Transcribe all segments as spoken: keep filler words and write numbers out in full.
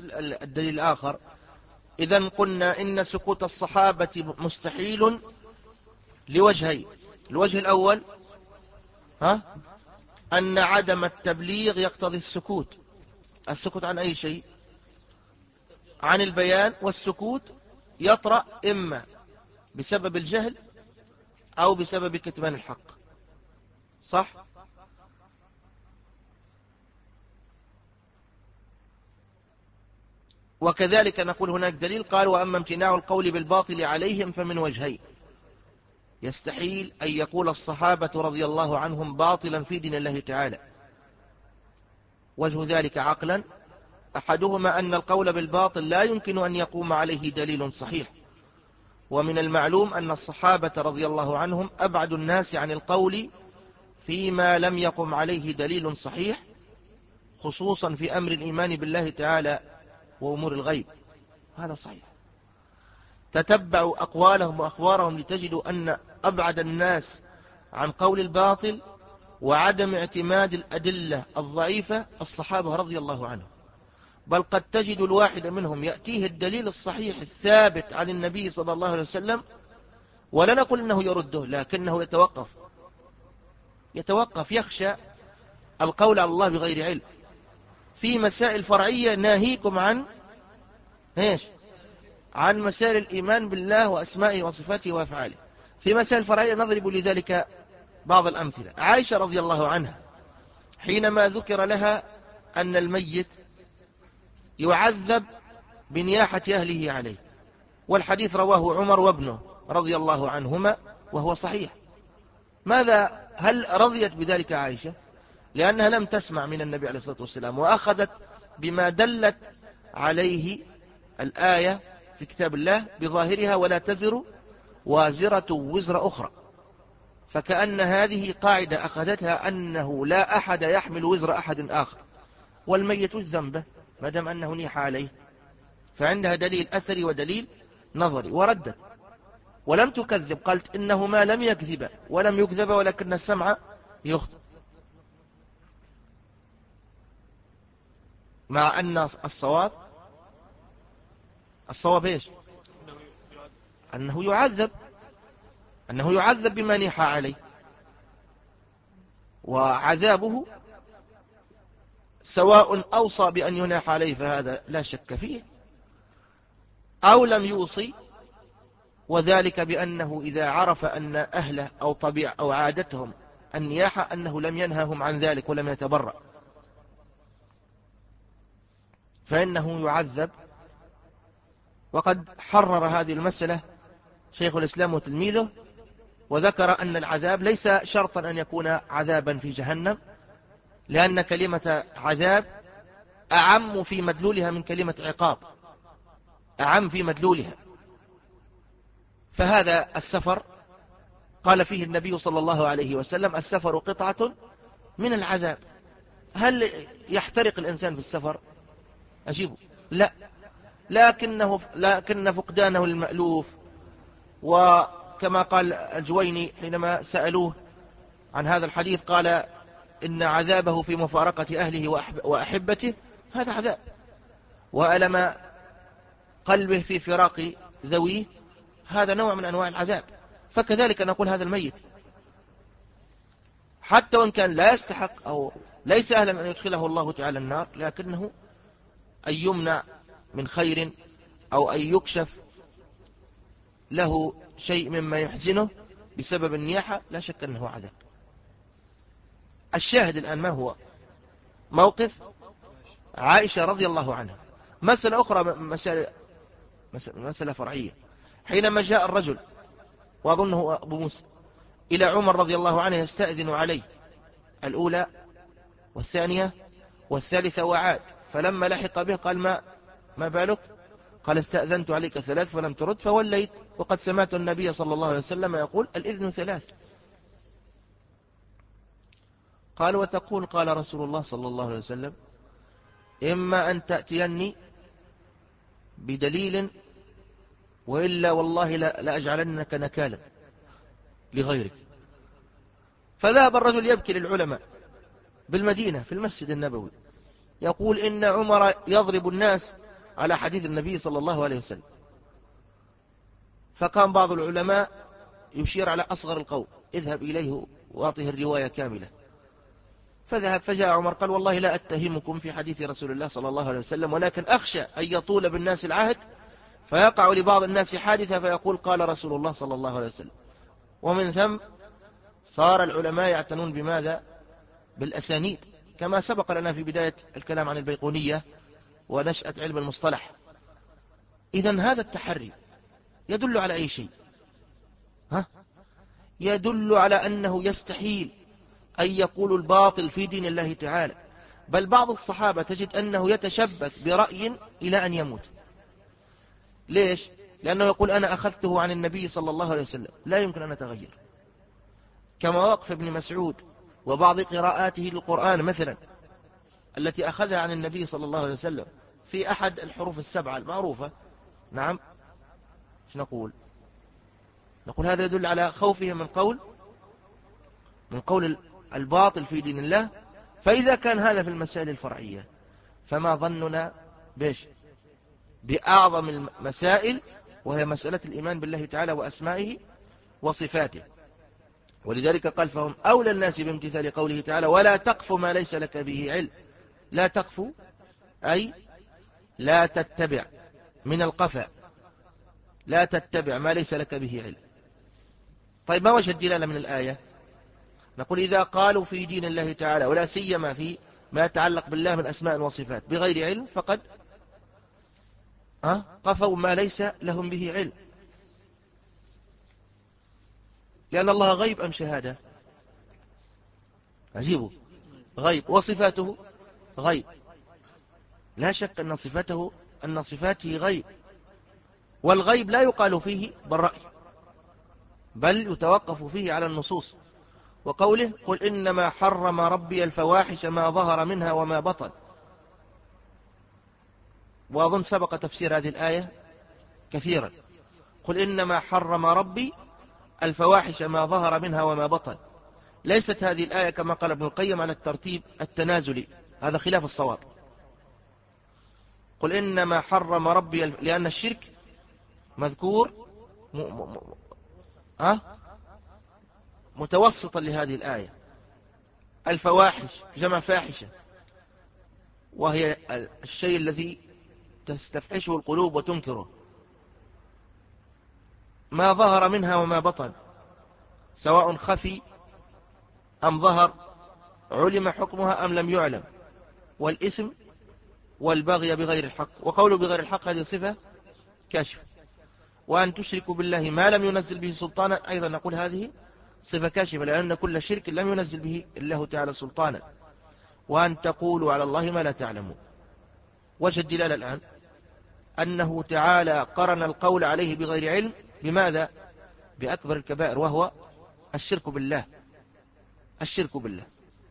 الدليل الآخر. إذن قلنا إن سكوت الصحابة مستحيل لوجهين. الوجه الأول ها أن عدم التبليغ يقتضي السكوت. السكوت عن أي شيء؟ عن البيان. والسكوت يطرأ إما بسبب الجهل أو بسبب كتمان الحق، صح؟ وكذلك نقول هناك دليل قال وأما امتناع القول بالباطل عليهم فمن وجهين. يستحيل أن يقول الصحابة رضي الله عنهم باطلا في دين الله تعالى. وجه ذلك عقلا أحدهما أن القول بالباطل لا يمكن أن يقوم عليه دليل صحيح، ومن المعلوم أن الصحابة رضي الله عنهم أبعد الناس عن القول فيما لم يقم عليه دليل صحيح، خصوصا في أمر الإيمان بالله تعالى وأمور الغيب. هذا صحيح. تتبعوا أقوالهم وأخبارهم لتجدوا أن أبعد الناس عن قول الباطل وعدم اعتماد الأدلة الضعيفة الصحابة رضي الله عنهم. بل قد تجد الواحد منهم يأتيه الدليل الصحيح الثابت عن النبي صلى الله عليه وسلم، ولا نقول أنه يرده، لكنه يتوقف يتوقف يخشى القول على الله بغير علم. في مسائل فرعية ناهيكم عن إيش؟ عن مسائل الإيمان بالله وأسمائه وصفاته وأفعاله. في مسائل فرعية نضرب لذلك بعض الأمثلة. عائشة رضي الله عنها حينما ذكر لها أن الميت يعذب بنياحة أهله عليه، والحديث رواه عمر وابنه رضي الله عنهما وهو صحيح، ماذا هل رضيت بذلك عائشة؟ لأنها لم تسمع من النبي عليه الصلاة والسلام، وأخذت بما دلت عليه الآية في كتاب الله بظاهرها ولا تزر وازرة وزر أخرى. فكأن هذه قاعدة أخذتها أنه لا أحد يحمل وزر أحد آخر، والميت الذنب ما دام أنه نيح عليه، فعندها دليل أثري ودليل نظري، وردت ولم تكذب، قالت إنهما لم يكذب ولم يكذب ولكن السمع يخطئ. مع أن الصواب الصواب إيش؟ أنه يعذب أنه يعذب بما نيح عليه، وعذابه سواء أوصى بأن يناح عليه فهذا لا شك فيه، أو لم يوصي، وذلك بأنه إذا عرف أن أهله أو طبيعة أو عادتهم النياحة أنه لم ينههم عن ذلك ولم يتبرأ، فإنه يعذب. وقد حرر هذه المسألة شيخ الإسلام وتلميذه، وذكر أن العذاب ليس شرطا أن يكون عذابا في جهنم، لأن كلمة عذاب أعم في مدلولها من كلمة عقاب، أعم في مدلولها. فهذا السفر قال فيه النبي صلى الله عليه وسلم السفر قطعة من العذاب. هل يحترق الإنسان في السفر؟ أجيبه لا، لكنه لكن فقدانه المألوف. وكما قال الجويني حينما سألوه عن هذا الحديث قال إن عذابه في مفارقة أهله وأحبته، هذا عذاب. وألم قلبه في فراق ذويه، هذا نوع من أنواع العذاب. فكذلك نقول هذا الميت حتى وإن كان لا يستحق أو ليس أهلا أن يدخله الله تعالى النار، لكنه أن يمنع من خير أو أن يكشف له شيء مما يحزنه بسبب النياحة، لا شك أنه عذاب. الشاهد الآن ما هو موقف عائشة رضي الله عنها. مسألة أخرى، مسألة, مسألة فرعية. حينما جاء الرجل وأظنه أبو موسى إلى عمر رضي الله عنه يستأذن عليه الأولى والثانية والثالثة وعاد، فلما لحق به قال ما, ما بالك؟ قال استأذنت عليك ثلاث فلم ترد فوليت، وقد سمعت النبي صلى الله عليه وسلم يقول الإذن ثلاث. قال وتقول؟ قال رسول الله صلى الله عليه وسلم إما أن تأتيني بدليل وإلا والله لأجعلنك نكالا لغيرك. فذهب الرجل يبكي للعلماء بالمدينة في المسجد النبوي، يقول إن عمر يضرب الناس على حديث النبي صلى الله عليه وسلم. فقام بعض العلماء يشير على أصغر القول: اذهب إليه وأعطه الرواية كاملة. فذهب فجاء عمر قال: والله لا أتهمكم في حديث رسول الله صلى الله عليه وسلم، ولكن أخشى أن يطول بالناس العهد فيقع لبعض الناس حادثة فيقول قال رسول الله صلى الله عليه وسلم. ومن ثم صار العلماء يعتنون بماذا؟ بالأسانيد، كما سبق لنا في بداية الكلام عن البيقونية ونشأة علم المصطلح. إذن هذا التحري يدل على أي شيء؟ ها؟ يدل على أنه يستحيل أن يقول الباطل في دين الله تعالى. بل بعض الصحابة تجد أنه يتشبث برأي إلى أن يموت. ليش؟ لأنه يقول أنا أخذته عن النبي صلى الله عليه وسلم، لا يمكن أن أتغير. كما وقف ابن مسعود وبعض قراءاته للقرآن مثلا التي أخذها عن النبي صلى الله عليه وسلم في أحد الحروف السبعة المعروفة. نعم، ايش نقول؟ نقول هذا يدل على خوفه من قول من قول الباطل في دين الله. فإذا كان هذا في المسائل الفرعية فما ظننا بيش بأعظم المسائل، وهي مسألة الإيمان بالله تعالى وأسمائه وصفاته. ولذلك قال: فهم أولى الناس بامتثال قوله تعالى: ولا تقف ما ليس لك به علم. لا تقف أي لا تتبع، من القفا، لا تتبع ما ليس لك به علم. طيب ما وجه الدلالة من الآية؟ نقول إذا قالوا في دين الله تعالى ولا سيما في ما يتعلق بالله من أسماء وصفات بغير علم فقد أه؟ قفوا ما ليس لهم به علم. لأن الله غيب أم شهادة؟ عجيب، غيب، وصفاته غيب. لا شك أن صفاته أن صفاته غيب، والغيب لا يقال فيه بالرأي، بل يتوقف فيه على النصوص. وقوله: قل إنما حرم ربي الفواحش ما ظهر منها وما بطن. وأظن سبق تفسير هذه الآية كثيرا. قل إنما حرم ربي الفواحش ما ظهر منها وما بطن. ليست هذه الآية كما قال ابن القيم على الترتيب التنازلي، هذا خلاف الصواب. قل إنما حرم ربي الف... لأن الشرك مذكور م... م... م... أه؟ متوسطا لهذه الآية. الفواحش جمع فاحشة، وهي الشيء الذي تستفحشه القلوب وتنكره. ما ظهر منها وما بطن، سواء خفي أم ظهر، علم حكمها أم لم يعلم. والإثم والبغي بغير الحق. وقوله بغير الحق هذه صفة كاشفة. وأن تشركوا بالله ما لم ينزل به سلطانا، أيضا نقول هذه صفة كاشفة، لأن كل شرك لم ينزل به الله تعالى سلطانا. وأن تقولوا على الله ما لا تعلمون. وجه الدلالة الآن أنه تعالى قرن القول عليه بغير علم بماذا؟ بأكبر الكبائر، وهو الشرك بالله. الشرك بالله.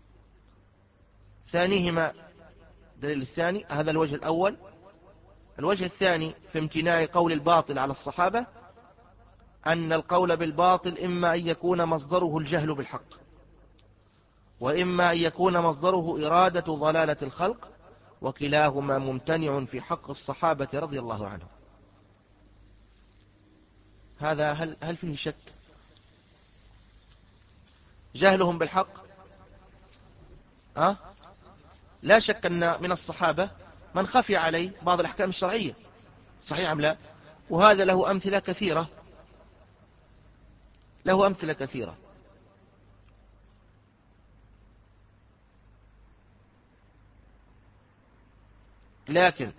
ثانيهما دليل الثاني، هذا الوجه الأول. الوجه الثاني في امتناع قول الباطل على الصحابة أن القول بالباطل إما أن يكون مصدره الجهل بالحق، وإما أن يكون مصدره إرادة ضلالة الخلق، وكلاهما ممتنع في حق الصحابة رضي الله عنهم. هذا هل, هل فيه شك؟ جهلهم بالحق أه؟ لا شك أن من الصحابة من خفي عليه بعض الأحكام الشرعية، صحيح أم لا؟ وهذا له أمثلة كثيرة، له أمثلة كثيرة. لكن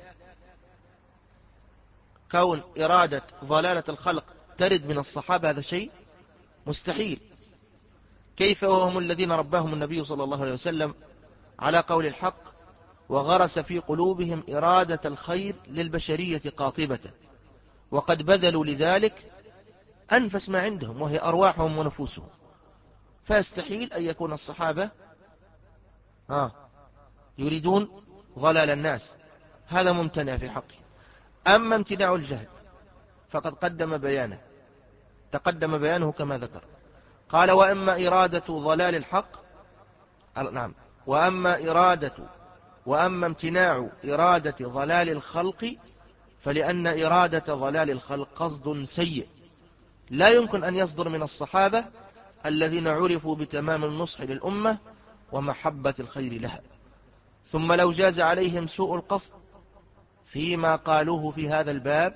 كون إرادة ضلالة الخلق ترد من الصحابة هذا شيء مستحيل. كيف وهم الذين رباهم النبي صلى الله عليه وسلم على قول الحق وغرس في قلوبهم إرادة الخير للبشرية قاطبة، وقد بذلوا لذلك أنفس ما عندهم وهي أرواحهم ونفوسهم. فيستحيل أن يكون الصحابة ها يريدون ضلال الناس، هذا ممتنع في حقه. أما امتناع الجهل فقد قدم بيانه، تقدم بيانه كما ذكر. قال: وأما إرادة ضلال الحق، نعم، وأما إرادة وأما امتناع إرادة ضلال الخلق فلأن إرادة ضلال الخلق قصد سيء لا يمكن أن يصدر من الصحابة الذين عرفوا بتمام النصح للأمة ومحبة الخير لها. ثم لو جاز عليهم سوء القصد فيما قالوه في هذا الباب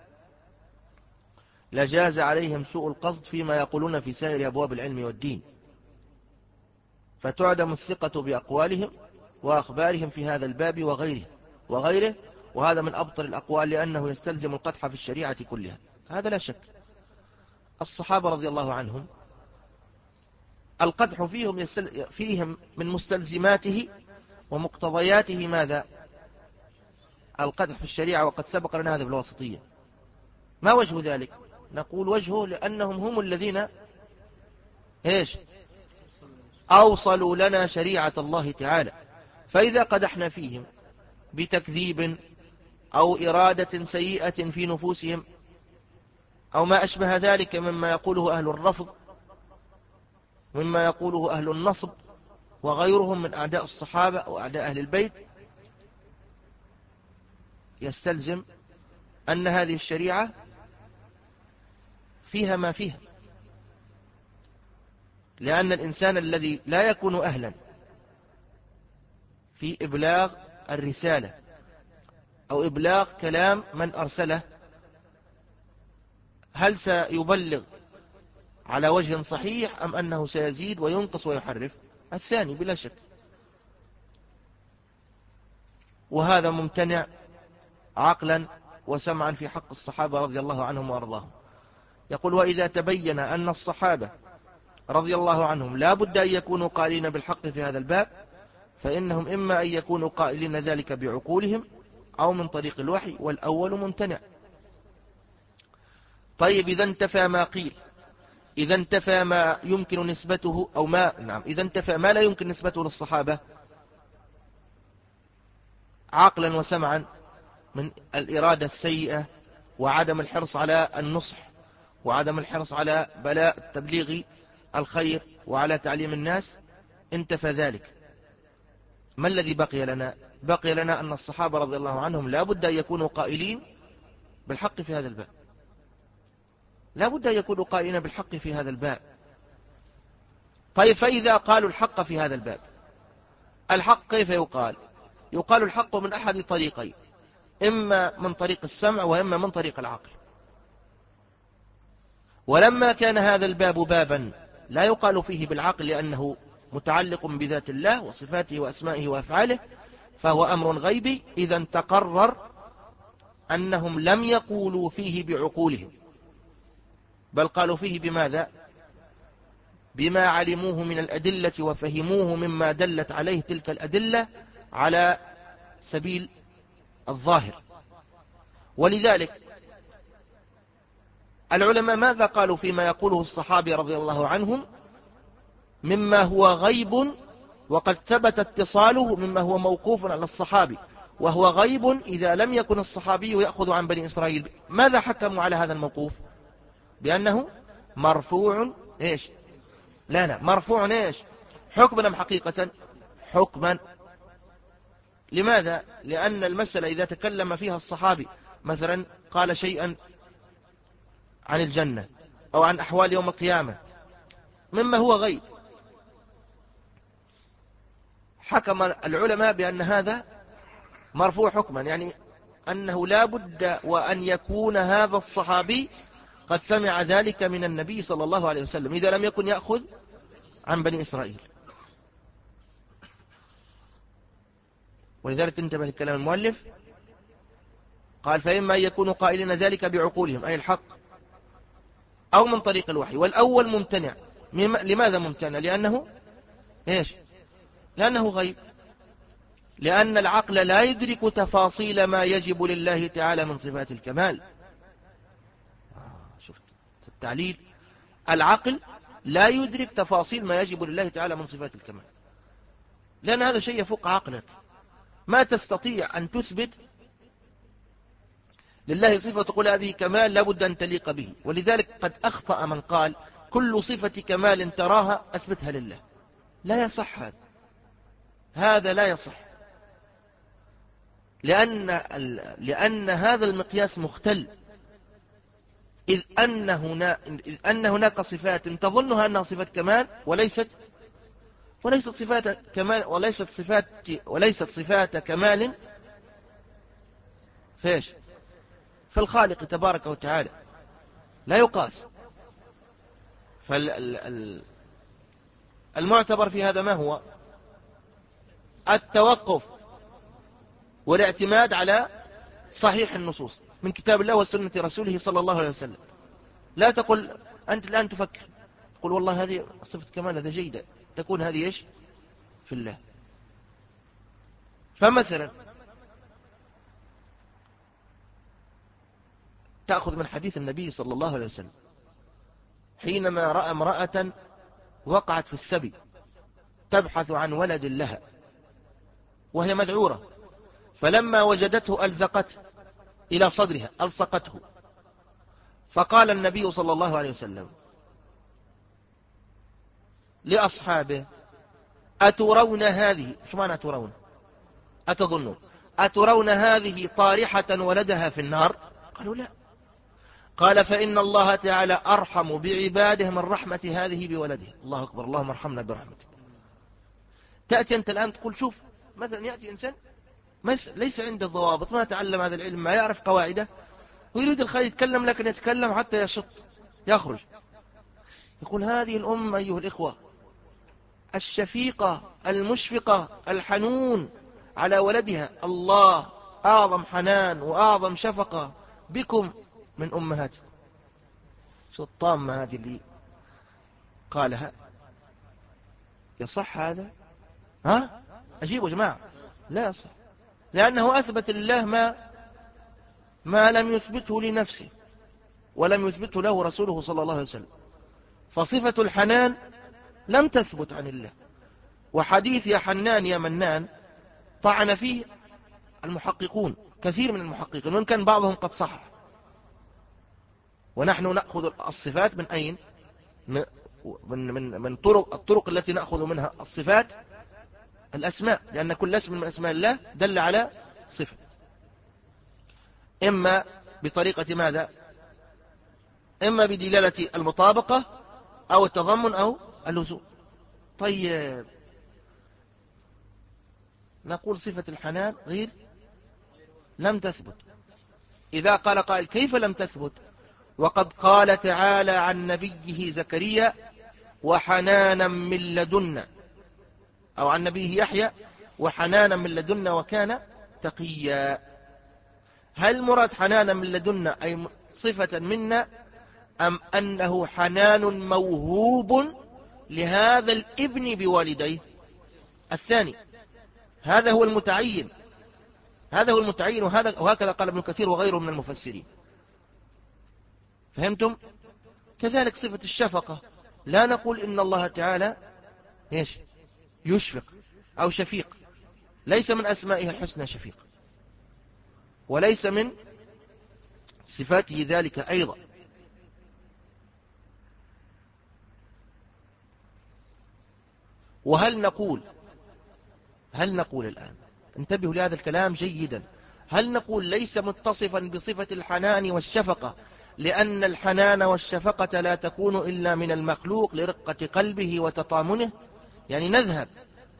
لجاز عليهم سوء القصد فيما يقولون في سائر أبواب العلم والدين، فتعدم الثقة بأقوالهم وأخبارهم في هذا الباب وغيره وغيره وهذا من أبطل الأقوال لأنه يستلزم القدح في الشريعة كلها. هذا لا شك. الصحابة رضي الله عنهم القدح فيهم, فيهم من مستلزماته ومقتضياته ماذا؟ القدح في الشريعة، وقد سبق لنا هذا بالواسطية. ما وجه ذلك؟ نقول وجهه لأنهم هم الذين إيش؟ أوصلوا لنا شريعة الله تعالى، فإذا قدحنا فيهم بتكذيب أو إرادة سيئة في نفوسهم أو ما أشبه ذلك مما يقوله أهل الرفض مما يقوله أهل النصب وغيرهم من أعداء الصحابة وأعداء أهل البيت، يستلزم أن هذه الشريعة فيها ما فيها، لأن الإنسان الذي لا يكون أهلا في إبلاغ الرسالة أو إبلاغ كلام من أرسله، هل سيبلغ على وجه صحيح أم أنه سيزيد وينقص ويحرف؟ الثاني بلا شك، وهذا ممتنع عقلا وسمعا في حق الصحابة رضي الله عنهم وأرضاهم. يقول وإذا تبين أن الصحابة رضي الله عنهم لا بد أن يكونوا قائلين بالحق في هذا الباب فإنهم إما أن يكونوا قائلين ذلك بعقولهم أو من طريق الوحي، والأول ممتنع. طيب إذا انتفى ما قيل، إذا انتفى ما يمكن نسبته أو ما نعم إذا انتفى ما لا يمكن نسبته للصحابة عقلا وسمعا من الإرادة السيئة وعدم الحرص على النصح وعدم الحرص على بلاء تبليغ الخير وعلى تعليم الناس، انتفى ذلك. ما الذي بقي لنا؟ بقي لنا أن الصحابة رضي الله عنهم لا بد أن يكونوا قائلين بالحق في هذا الباب، لا بد أن يكونوا قائلين بالحق في هذا الباب. طيب فإذا قالوا الحق في هذا الباب، الحق كيف يقال؟ يقال الحق من أحد طريقين، إما من طريق السمع وإما من طريق العقل. ولما كان هذا الباب بابا لا يقال فيه بالعقل لأنه متعلق بذات الله وصفاته وأسمائه وأفعاله فهو أمر غيبي، إذا تقرر أنهم لم يقولوا فيه بعقولهم بل قالوا فيه بماذا؟ بما علموه من الأدلة وفهموه مما دلت عليه تلك الأدلة على سبيل الظاهر. ولذلك العلماء ماذا قالوا فيما يقوله الصحابي رضي الله عنهم مما هو غيب وقد ثبت اتصاله مما هو موقوف على الصحابي وهو غيب إذا لم يكن الصحابي يأخذ عن بني إسرائيل؟ ماذا حكموا على هذا الموقوف؟ بأنه مرفوع إيش؟ لا لا مرفوع إيش؟ حكما أم حقيقة؟ حكما. لماذا؟ لأن المسألة إذا تكلم فيها الصحابي مثلا قال شيئا عن الجنة أو عن أحوال يوم القيامة مما هو غيب، حكم العلماء بأن هذا مرفوع حكما، يعني أنه لا بد وأن يكون هذا الصحابي قد سمع ذلك من النبي صلى الله عليه وسلم إذا لم يكن يأخذ عن بني إسرائيل. ولذلك انتبه لكلام المؤلف، قال فإما أن يكونوا قائلين ذلك بعقولهم أي الحق أو من طريق الوحي، والأول ممتنع. لماذا ممتنع؟ لأنه إيش؟ لأنه غيب، لأن العقل لا يدرك تفاصيل ما يجب لله تعالى من صفات الكمال. شفت التعليل؟ العقل لا يدرك تفاصيل ما يجب لله تعالى من صفات الكمال، لأن هذا شيء يفوق عقلك. ما تستطيع أن تثبت لله صفة تقول هذه كمال لابد أن تليق به. ولذلك قد أخطأ من قال كل صفة كمال تراها أثبتها لله. لا يصح هذا، هذا لا يصح. لأن, لأن هذا المقياس مختل، إذ أن, هنا إذ أن هناك صفات تظنها أنها صفات كمال وليست وليست صفات كمال وليست صفات وليست صفات كمال فيش في الخالق تبارك وتعالى، لا يقاس. فالمعتبر في هذا ما هو؟ التوقف والاعتماد على صحيح النصوص من كتاب الله وسنة رسوله صلى الله عليه وسلم. لا تقل أنت الآن تفكر تقول والله هذه صفة كمال، هذا جيدة، تكون هذه إيش في الله. فمثلا تأخذ من حديث النبي صلى الله عليه وسلم حينما رأى امرأة وقعت في السبي تبحث عن ولد لها وهي مذعورة، فلما وجدته ألزقته إلى صدرها، ألصقته، فقال النبي صلى الله عليه وسلم لأصحابه أترون هذه، شو معنى أترون؟ أتظنون أترون هذه طارحة ولدها في النار؟ قالوا لا. قال فإن الله تعالى أرحم بعباده من رحمة هذه بولدها. الله أكبر، اللهم ارحمنا برحمتك. تأتي أنت الآن تقول شوف مثلا يأتي إنسان ليس عنده ضوابط، ما تعلم هذا العلم، ما يعرف قواعده، ويريد الخير يتكلم لكن يتكلم حتى يشط يخرج، يقول هذه الأم أيها الإخوة الشفيقة المشفقة الحنون على ولدها، الله أعظم حنان وأعظم شفقة بكم من أمهاتكم. شو الطامة هذه اللي قالها؟ يصح هذا؟ ها؟ أجيبوا جماعة. لا يصح، لأنه أثبت لله ما ما لم يثبته لنفسه ولم يثبته له رسوله صلى الله عليه وسلم. فصفة الحنان لم تثبت عن الله، وحديث يا حنان يا منان طعن فيه المحققون، كثير من المحققين، وإن كان بعضهم قد صح. ونحن نأخذ الصفات من أين؟ من من من طرق الطرق التي نأخذ منها الصفات الأسماء، لأن كل اسم من أسماء الله دل على صفة، إما بطريقة ماذا؟ إما بدلالة المطابقة أو التضمن أو اللزوم. طيب نقول صفة الحنان غير لم تثبت. إذا قال قائل كيف لم تثبت وقد قال تعالى عن نبيه زكريا وحنانا من لدنا، أو عن نبيه يحيى وحنانا من لدنا وكان تقيا؟ هل مراد حنانا من لدنا أي صفة منا، أم أنه حنان موهوب لهذا الابن بوالديه؟ الثاني، هذا هو المتعين، هذا هو المتعين، وهذا وهكذا قال ابن كثير وغيره من المفسرين. فهمتم؟ كذلك صفة الشفقة، لا نقول إن الله تعالى إيش يشفق أو شفيق، ليس من أسمائه الحسنى شفيق، وليس من صفاته ذلك أيضا. وهل نقول هل نقول الآن انتبهوا لهذا الكلام جيدا، هل نقول ليس متصفا بصفة الحنان والشفقة لأن الحنان والشفقة لا تكون إلا من المخلوق لرقة قلبه وتطامنه؟ يعني نذهب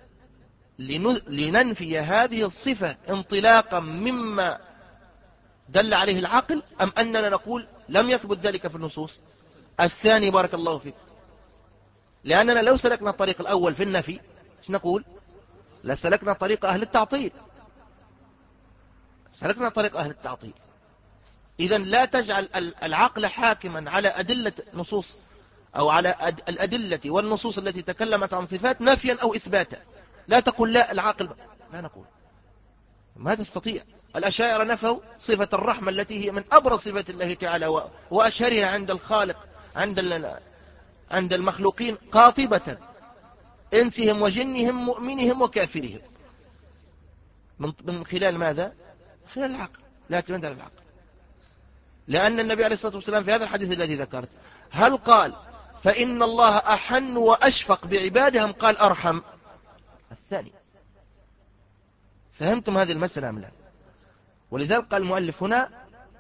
لننفي هذه الصفة انطلاقا مما دل عليه العقل، أم أننا نقول لم يثبت ذلك في النصوص؟ الثاني بارك الله فيك، لأننا لو سلكنا الطريق الأول في النفي ايش نقول؟ لسلكنا طريق أهل التعطيل، سلكنا طريق أهل التعطيل. إذن لا تجعل العقل حاكما على أدلة نصوص أو على الأدلة والنصوص التي تكلمت عن صفات نفيا أو إثباتا. لا تقول لا العقل، لا نقول، ما تستطيع. الأشاعرة نفوا صفة الرحمة التي هي من أبرز صفات الله تعالى وأشهرها عند الخالق، عند عند المخلوقين قاطبة، إنسهم وجنهم مؤمنهم وكافرهم، من خلال ماذا؟ خلال العقل، لا تمد على العقل. لأن النبي عليه الصلاة والسلام في هذا الحديث الذي ذكرت هل قال فإن الله أحن وأشفق بعبادهم، قال أرحم؟ الثاني. فهمتم هذه المسألة أم لا؟ ولذلك قال المؤلف هنا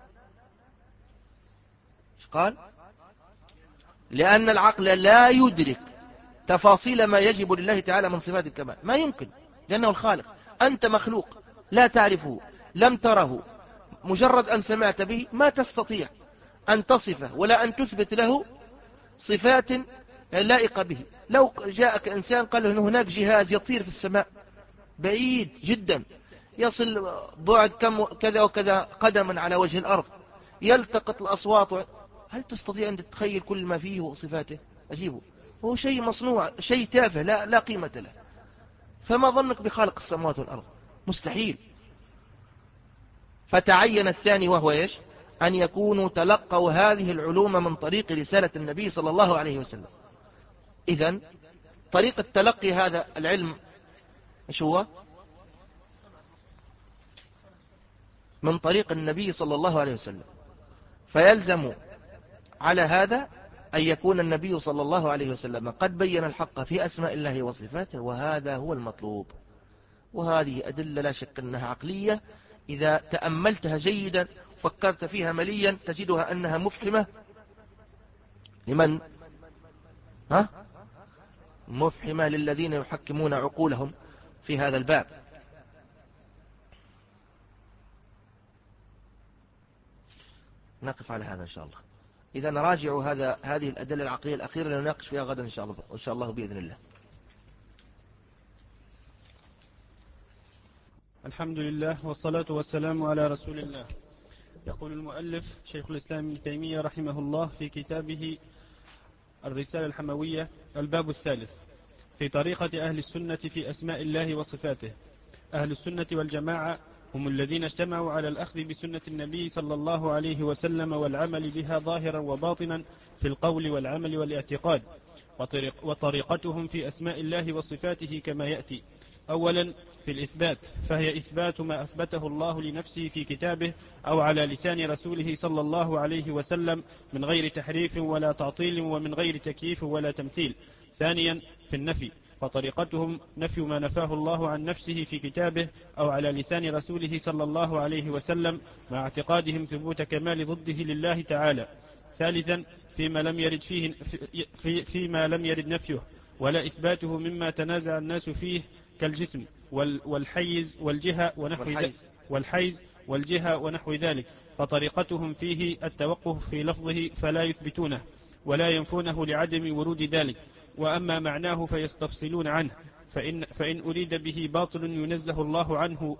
قال لأن العقل لا يدرك تفاصيل ما يجب لله تعالى من صفات الكمال، ما يمكن، لأنه الخالق. أنت مخلوق لا تعرفه، لم تره، مجرد أن سمعت به ما تستطيع أن تصفه ولا أن تثبت له صفات لائقة به. لو جاءك إنسان قال له إن هناك جهاز يطير في السماء بعيد جدا، يصل بعد كم كذا وكذا قدما على وجه الأرض، يلتقط الأصوات، هل تستطيع أن تتخيل كل ما فيه وصفاته؟ أجيبه، هو شيء مصنوع، شيء تافه لا, لا قيمة له. فما ظنك بخالق السماوات والأرض؟ مستحيل. فتعين الثاني وهو إيش؟ أن يكونوا تلقوا هذه العلوم من طريق رسالة النبي صلى الله عليه وسلم. إذن طريقة تلقي هذا العلم إيش هو؟ من طريق النبي صلى الله عليه وسلم. فيلزم على هذا أن يكون النبي صلى الله عليه وسلم قد بين الحق في أسماء الله وصفاته، وهذا هو المطلوب. وهذه أدلة لا شك أنها عقلية، إذا تأملتها جيدا فكرت فيها مليا تجدها أنها مفحمة لمن؟ ها؟ مفحمة للذين يحكمون عقولهم في هذا الباب. نقف على هذا إن شاء الله. إذا نراجع هذا هذه الأدلة العقلية الأخيرة لنناقش فيها غدا إن شاء الله إن شاء الله بإذن الله. الحمد لله والصلاة والسلام على رسول الله. يقول المؤلف شيخ الإسلام ابن تيمية رحمه الله في كتابه الرسالة الحموية الباب الثالث في طريقة أهل السنة في أسماء الله وصفاته. أهل السنة والجماعة هم الذين اجتمعوا على الأخذ بسنة النبي صلى الله عليه وسلم والعمل بها ظاهرا وباطنا في القول والعمل والاعتقاد. وطريق وطريقتهم في أسماء الله وصفاته كما يأتي. أولا في الإثبات، فهي إثبات ما أثبته الله لنفسه في كتابه أو على لسان رسوله صلى الله عليه وسلم من غير تحريف ولا تعطيل ومن غير تكييف ولا تمثيل. ثانيا في النفي، فطريقتهم نفي ما نفاه الله عن نفسه في كتابه أو على لسان رسوله صلى الله عليه وسلم مع اعتقادهم ثبوت كمال ضده لله تعالى. ثالثا فيما لم يرد فيه في فيما لم يرد نفيه ولا إثباته مما تنازع الناس فيه كالجسم والحيز والجهة ونحو ذلك والحيز والجهة ونحو ذلك، فطريقتهم فيه التوقف في لفظه فلا يثبتونه ولا ينفونه لعدم ورود ذلك. وأما معناه فيستفصلون عنه، فإن, فإن أريد به باطل ينزه الله عنه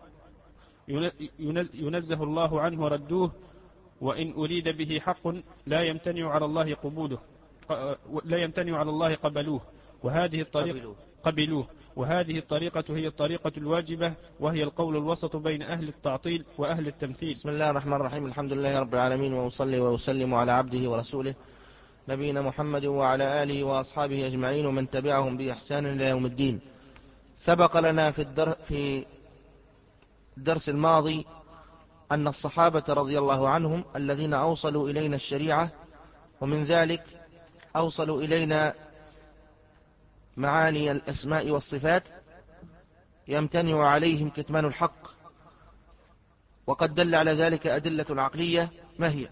ينزه الله عنه ردوه، وإن أريد به حق لا يمتنع على الله قبوله لا يمتنع على الله قبلوه وهذه الطريقة قبلوه وهذه الطريقة هي الطريقة الواجبة، وهي القول الوسط بين أهل التعطيل وأهل التمثيل. بسم الله الرحمن الرحيم. الحمد لله رب العالمين، وأصلي وأسلم على عبده ورسوله نبينا محمد وعلى آله وأصحابه أجمعين ومن تبعهم بإحسان إلى يوم الدين. سبق لنا في, الدر في الدرس الماضي أن الصحابة رضي الله عنهم الذين أوصلوا إلينا الشريعة، ومن ذلك أوصلوا إلينا معاني الأسماء والصفات، يمتنع عليهم كتمان الحق، وقد دل على ذلك أدلة عقلية. ما هي؟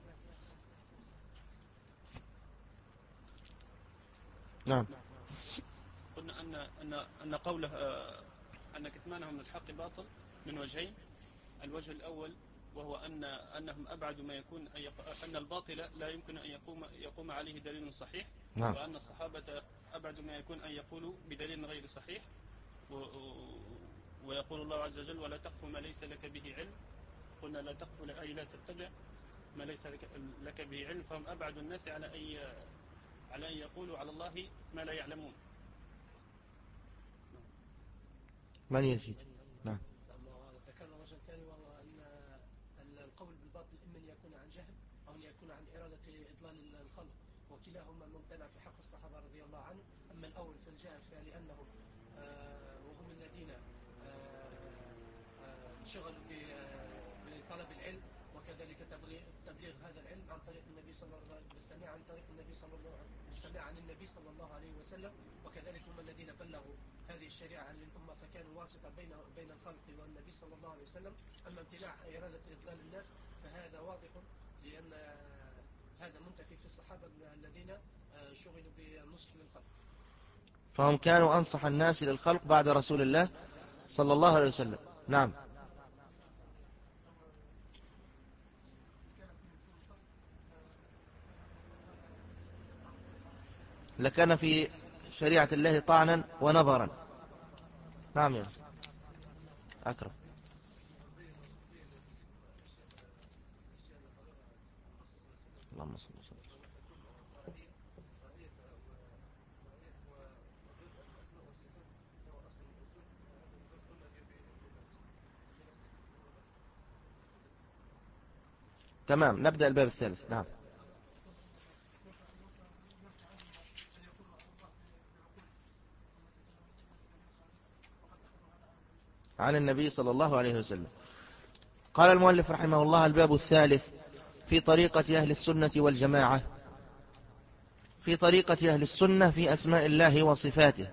نعم. قلنا أن أن أن قوله أن كتمانهم من الحق باطل من وجهين. الوجه الأول وهو أن أنهم أبعد ما يكون أن الباطل لا يمكن أن يقوم يقوم عليه دليل صحيح. نعم. وأن الصحابة أبعد ما يكون أن يقولوا بدليل غير صحيح. ويقول الله عز وجل ولا تقف ما ليس لك به علم. قلنا لا تقف أي لا تتبع ما ليس لك به علم، فهم أبعد الناس على أي على أن يقولوا على الله ما لا يعلمون. من يزيد؟ نعم. ذكرنا وجه ثاني وهو أن القول بالباطل إما أن يكون عن جهل أو أن يكون عن إرادة إضلال الخلق، وكلاهما ممتنع في حق الصحابة رضي الله عنهم. أما الأول فالجهل فلأنهم وهم الذين انشغلوا بطلب العلم وكذلك تبليغ, تبليغ هذا العلم عن طريق النبي صلى الله عليه وسلم عن طريق النبي صلى الله عليه عن النبي صلى الله عليه وسلم، وكذلك هم الذين بلغوا هذه الشريعة للأمة فكانوا واسطة بين بين الخلق والنبي صلى الله عليه وسلم. أما امتناع إرادة إضلال الناس فهذا واضح، لأن هذا منتفي في الصحابة الذين شغلوا بالنصح للخلق، فهم كانوا أنصح الناس للخلق بعد رسول الله صلى الله عليه وسلم. نعم. لكان في شريعة الله طعنا ونظرا. نعم يا أكرم. اللهم صل وسلم. تمام، نبدأ الباب الثالث. نعم. عن النبي صلى الله عليه وسلم. قال المؤلف رحمه الله: الباب الثالث في طريقة أهل السنة والجماعة. في طريقة أهل السنة في أسماء الله وصفاته.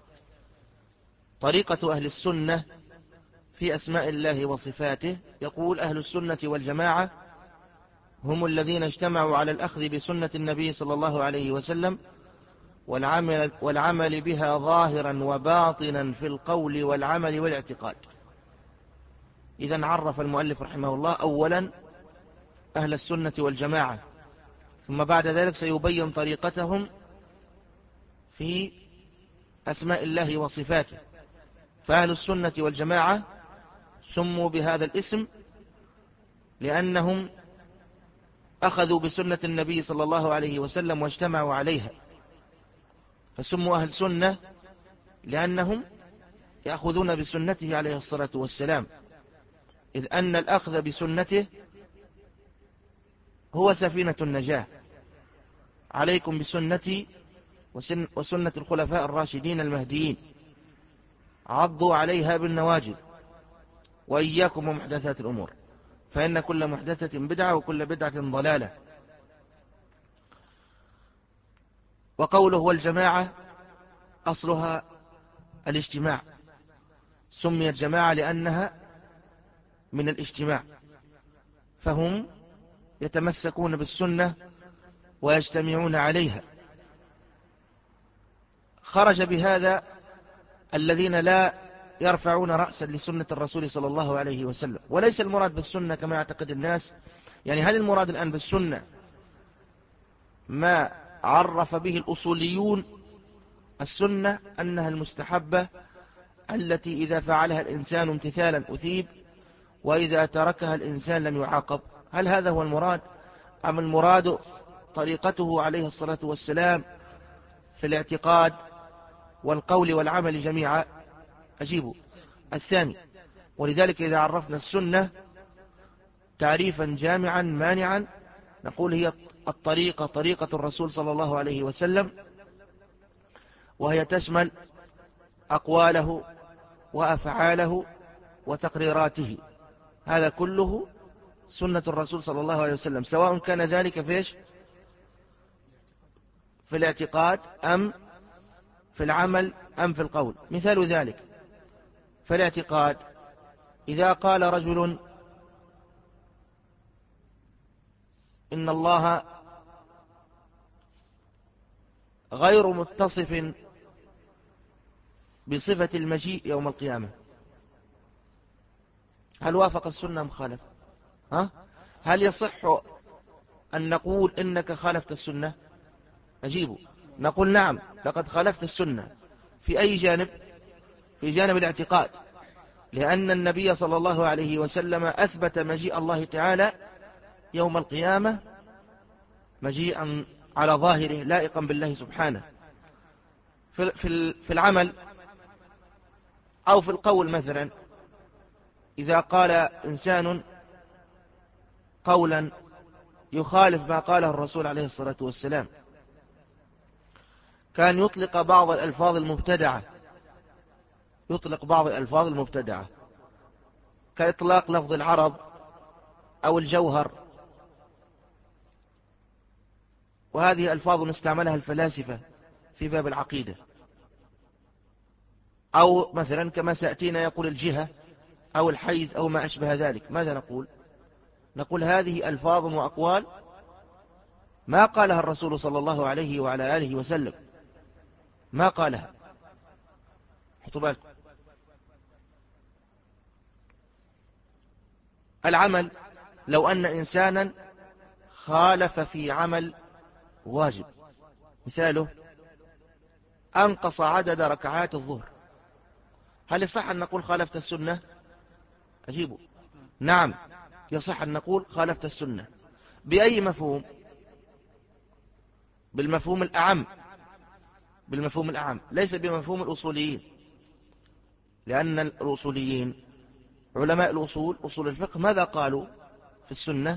طريقة أهل السنة في أسماء الله وصفاته. يقول: أهل السنة والجماعة هم الذين اجتمعوا على الأخذ بسنة النبي صلى الله عليه وسلم والعمل, والعمل بها ظاهرا وباطنا في القول والعمل والاعتقاد. إذن عرف المؤلف رحمه الله أولا أهل السنة والجماعة، ثم بعد ذلك سيبين طريقتهم في أسماء الله وصفاته. فأهل السنة والجماعة سموا بهذا الاسم لأنهم أخذوا بسنة النبي صلى الله عليه وسلم واجتمعوا عليها، فسموا أهل سنة لأنهم يأخذون بسنته عليه الصلاة والسلام، إذ أن الأخذ بسنته هو سفينة النجاة. عليكم بسنتي وسنة الخلفاء الراشدين المهديين، عضوا عليها بالنواجذ، وإياكم ومحدثات الأمور، فإن كل محدثة بدعة وكل بدعة ضلالة. وقوله والجماعة أصلها الاجتماع، سميت جماعة لأنها من الاجتماع، فهم يتمسكون بالسنة ويجتمعون عليها. خرج بهذا الذين لا يرفعون رأسا لسنة الرسول صلى الله عليه وسلم. وليس المراد بالسنة كما يعتقد الناس، يعني هل المراد الآن بالسنة ما عرف به الأصوليون؟ السنة أنها المستحبة التي إذا فعلها الإنسان امتثالا أثيب، وإذا تركها الإنسان لم يعاقب. هل هذا هو المراد، أم المراد طريقته عليه الصلاة والسلام في الاعتقاد والقول والعمل جميعا؟ أجيبوا الثاني. ولذلك إذا عرفنا السنة تعريفا جامعا مانعا نقول هي الطريقة، طريقة الرسول صلى الله عليه وسلم، وهي تشمل أقواله وأفعاله وتقريراته. هذا كله سنة الرسول صلى الله عليه وسلم، سواء كان ذلك فيش في الاعتقاد أم في العمل أم في القول. مثال ذلك في الاعتقاد: إذا قال رجل إن الله غير متصف بصفة المجيء يوم القيامة، هل وافق السنة أم خالف؟ ها؟ هل يصح أن نقول إنك خالفت السنة؟ أجيبوا نقول نعم، لقد خالفت السنة. في أي جانب؟ في جانب الاعتقاد، لأن النبي صلى الله عليه وسلم أثبت مجيء الله تعالى يوم القيامة مجيئا على ظاهره لائقا بالله سبحانه. في في العمل أو في القول مثلا، إذا قال إنسان قولا يخالف ما قاله الرسول عليه الصلاة والسلام، كان يطلق بعض الألفاظ المبتدعة، يطلق بعض الألفاظ المبتدعة كإطلاق لفظ العرض أو الجوهر وهذه ألفاظ استعملها الفلاسفة في باب العقيدة. أو مثلا كما سيأتينا يقول الجهة أو الحيز أو ما أشبه ذلك. ماذا نقول؟ نقول هذه ألفاظ وأقوال ما قالها الرسول صلى الله عليه وعلى آله وسلم، ما قالها. حطوا بالكم. العمل، لو أن إنسانا خالف في عمل واجب، مثاله أنقص عدد ركعات الظهر، هل يصح أن نقول خالفت السنة؟ أجيبوا نعم، يصح أن نقول خالفت السنة. بأي مفهوم؟ بالمفهوم الأعم، بالمفهوم الأعم، ليس بمفهوم الأصوليين، لأن الأصوليين علماء الأصول أصول الفقه ماذا قالوا في السنة؟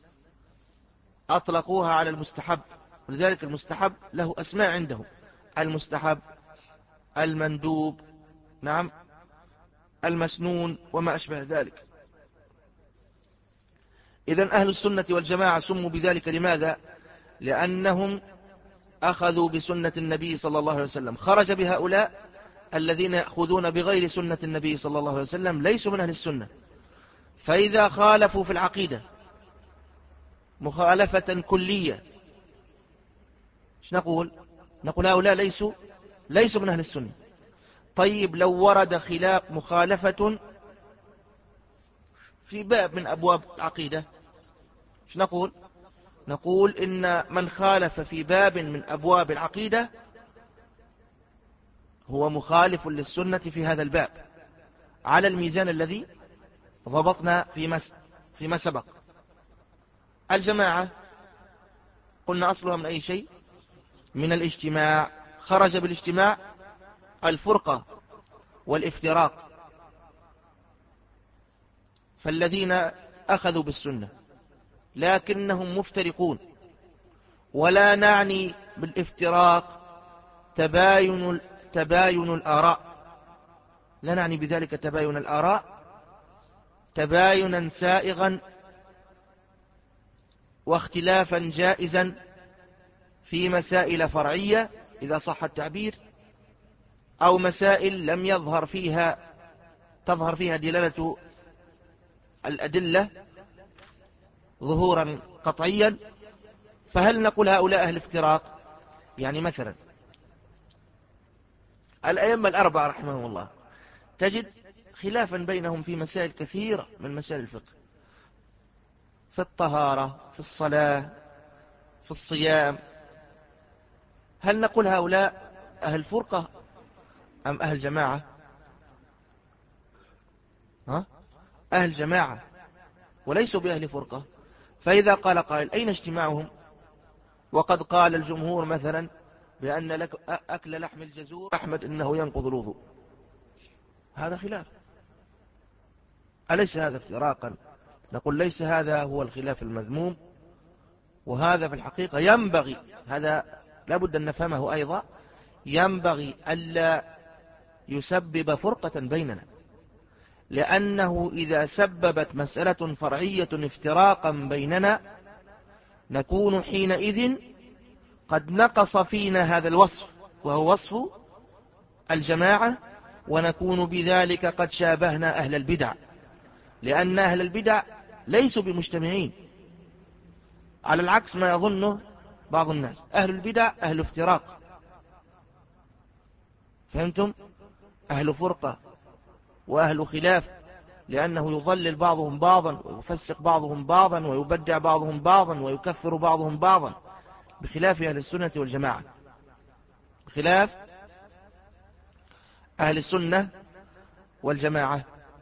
أطلقوها على المستحب، ولذلك المستحب له أسماء عندهم: المستحب، المندوب، نعم، المسنون وما أشبه ذلك. إذن أهل السنة والجماعة سموا بذلك لماذا؟ لأنهم أخذوا بسنة النبي صلى الله عليه وسلم. خرج بهؤلاء الذين يأخذون بغير سنة النبي صلى الله عليه وسلم ليسوا من أهل السنة. فإذا خالفوا في العقيدة مخالفة كلية، ايش نقول؟ نقول هؤلاء ليسوا ليسوا من أهل السنة. طيب لو ورد خلاف مخالفة في باب من أبواب العقيدة، ايش نقول؟ نقول إن من خالف في باب من أبواب العقيدة هو مخالف للسنة في هذا الباب على الميزان الذي ضبطنا فيما فيما سبق. الجماعة قلنا أصلها من أي شيء؟ من الاجتماع. خرج بالاجتماع الفرقة والافتراق. فالذين أخذوا بالسنة لكنهم مفترقون، ولا نعني بالافتراق تباين تباين الآراء، لا نعني بذلك تباين الآراء تباينا سائغا واختلافا جائزا في مسائل فرعية إذا صح التعبير، أو مسائل لم يظهر فيها تظهر فيها دلالة الأدلة ظهورا قطعيا. فهل نقول هؤلاء أهل افتراق؟ يعني مثلا الأئمة الأربعة رحمهم الله تجد خلافا بينهم في مسائل كثيرة من مسائل الفقه، في الطهارة، في الصلاة، في الصيام. هل نقول هؤلاء أهل فرقة أم أهل جماعة؟ ها؟ أهل جماعة وليسوا بأهل فرقة. فإذا قال قائل أين اجتماعهم؟ وقد قال الجمهور مثلا بأن لك أكل لحم الجزور أحمد إنه ينقض الوضوء، هذا خلاف. أليس هذا افتراقا؟ نقول ليس هذا هو الخلاف المذموم، وهذا في الحقيقة ينبغي، هذا لابد أن نفهمه أيضا، ينبغي ألا يسبب فرقة بيننا، لأنه إذا سببت مسألة فرعية افتراقا بيننا نكون حينئذ قد نقص فينا هذا الوصف وهو وصف الجماعة، ونكون بذلك قد شابهنا أهل البدع، لأن أهل البدع ليسوا بمجتمعين على العكس ما يظنه بعض الناس. أهل البدع أهل افتراق، فهمتم؟ أهل فرقة وأهل خلاف، لأنه يضلل بعضهم بعضا ويفسق بعضهم بعضا ويبدع بعضهم بعضا ويكفر بعضهم بعضا، بخلاف أهل السنة والجماعة، بخلاف أهل السنة والجماعة.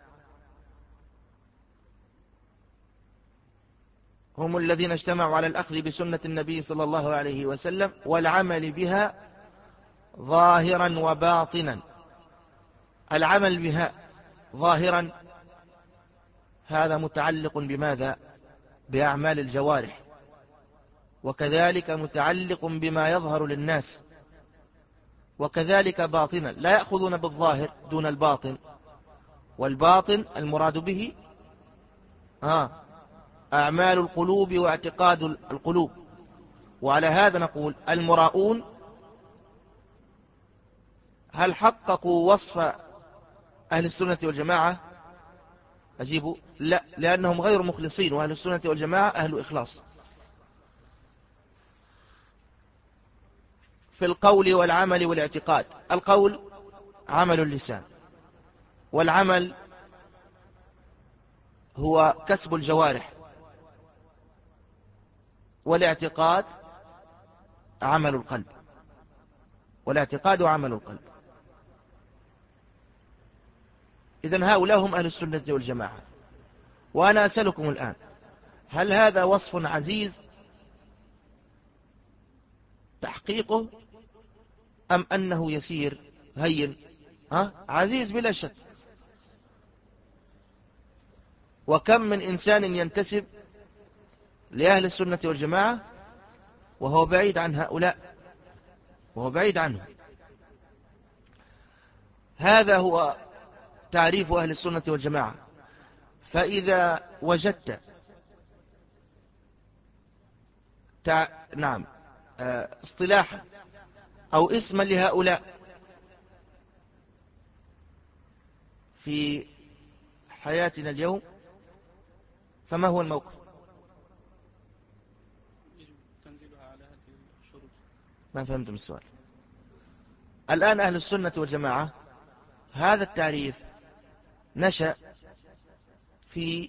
هم الذين اجتمعوا على الأخذ بسنة النبي صلى الله عليه وسلم والعمل بها ظاهرا وباطنا. العمل بها ظاهرا هذا متعلق بماذا؟ بأعمال الجوارح، وكذلك متعلق بما يظهر للناس، وكذلك باطنا. لا يأخذون بالظاهر دون الباطن، والباطن المراد به آه أعمال القلوب واعتقاد القلوب، وعلى هذا نقول المراؤون هل حققوا وصف أهل السنة والجماعة؟ أجيبوا لا، لأنهم غير مخلصين، وأهل السنة والجماعة أهل إخلاص في القول والعمل والاعتقاد. القول عمل اللسان، والعمل هو كسب الجوارح، والاعتقاد عمل القلب، والاعتقاد عمل القلب. إذن هؤلاء هم أهل السنة والجماعة. وأنا أسألكم الآن، هل هذا وصف عزيز تحقيقه أم أنه يسير هين؟ ها؟ عزيز بلا شك. وكم من إنسان ينتسب لأهل السنة والجماعة وهو بعيد عن هؤلاء، وهو بعيد عنه. هذا هو تعريف أهل السنة والجماعة. فإذا وجدت تع... نعم اصطلاحا أو اسما لهؤلاء في حياتنا اليوم، فما هو الموقف؟ تنزيلها على هذه الشروط. ما فهمتم السؤال. الآن أهل السنة والجماعة هذا التعريف نشأ في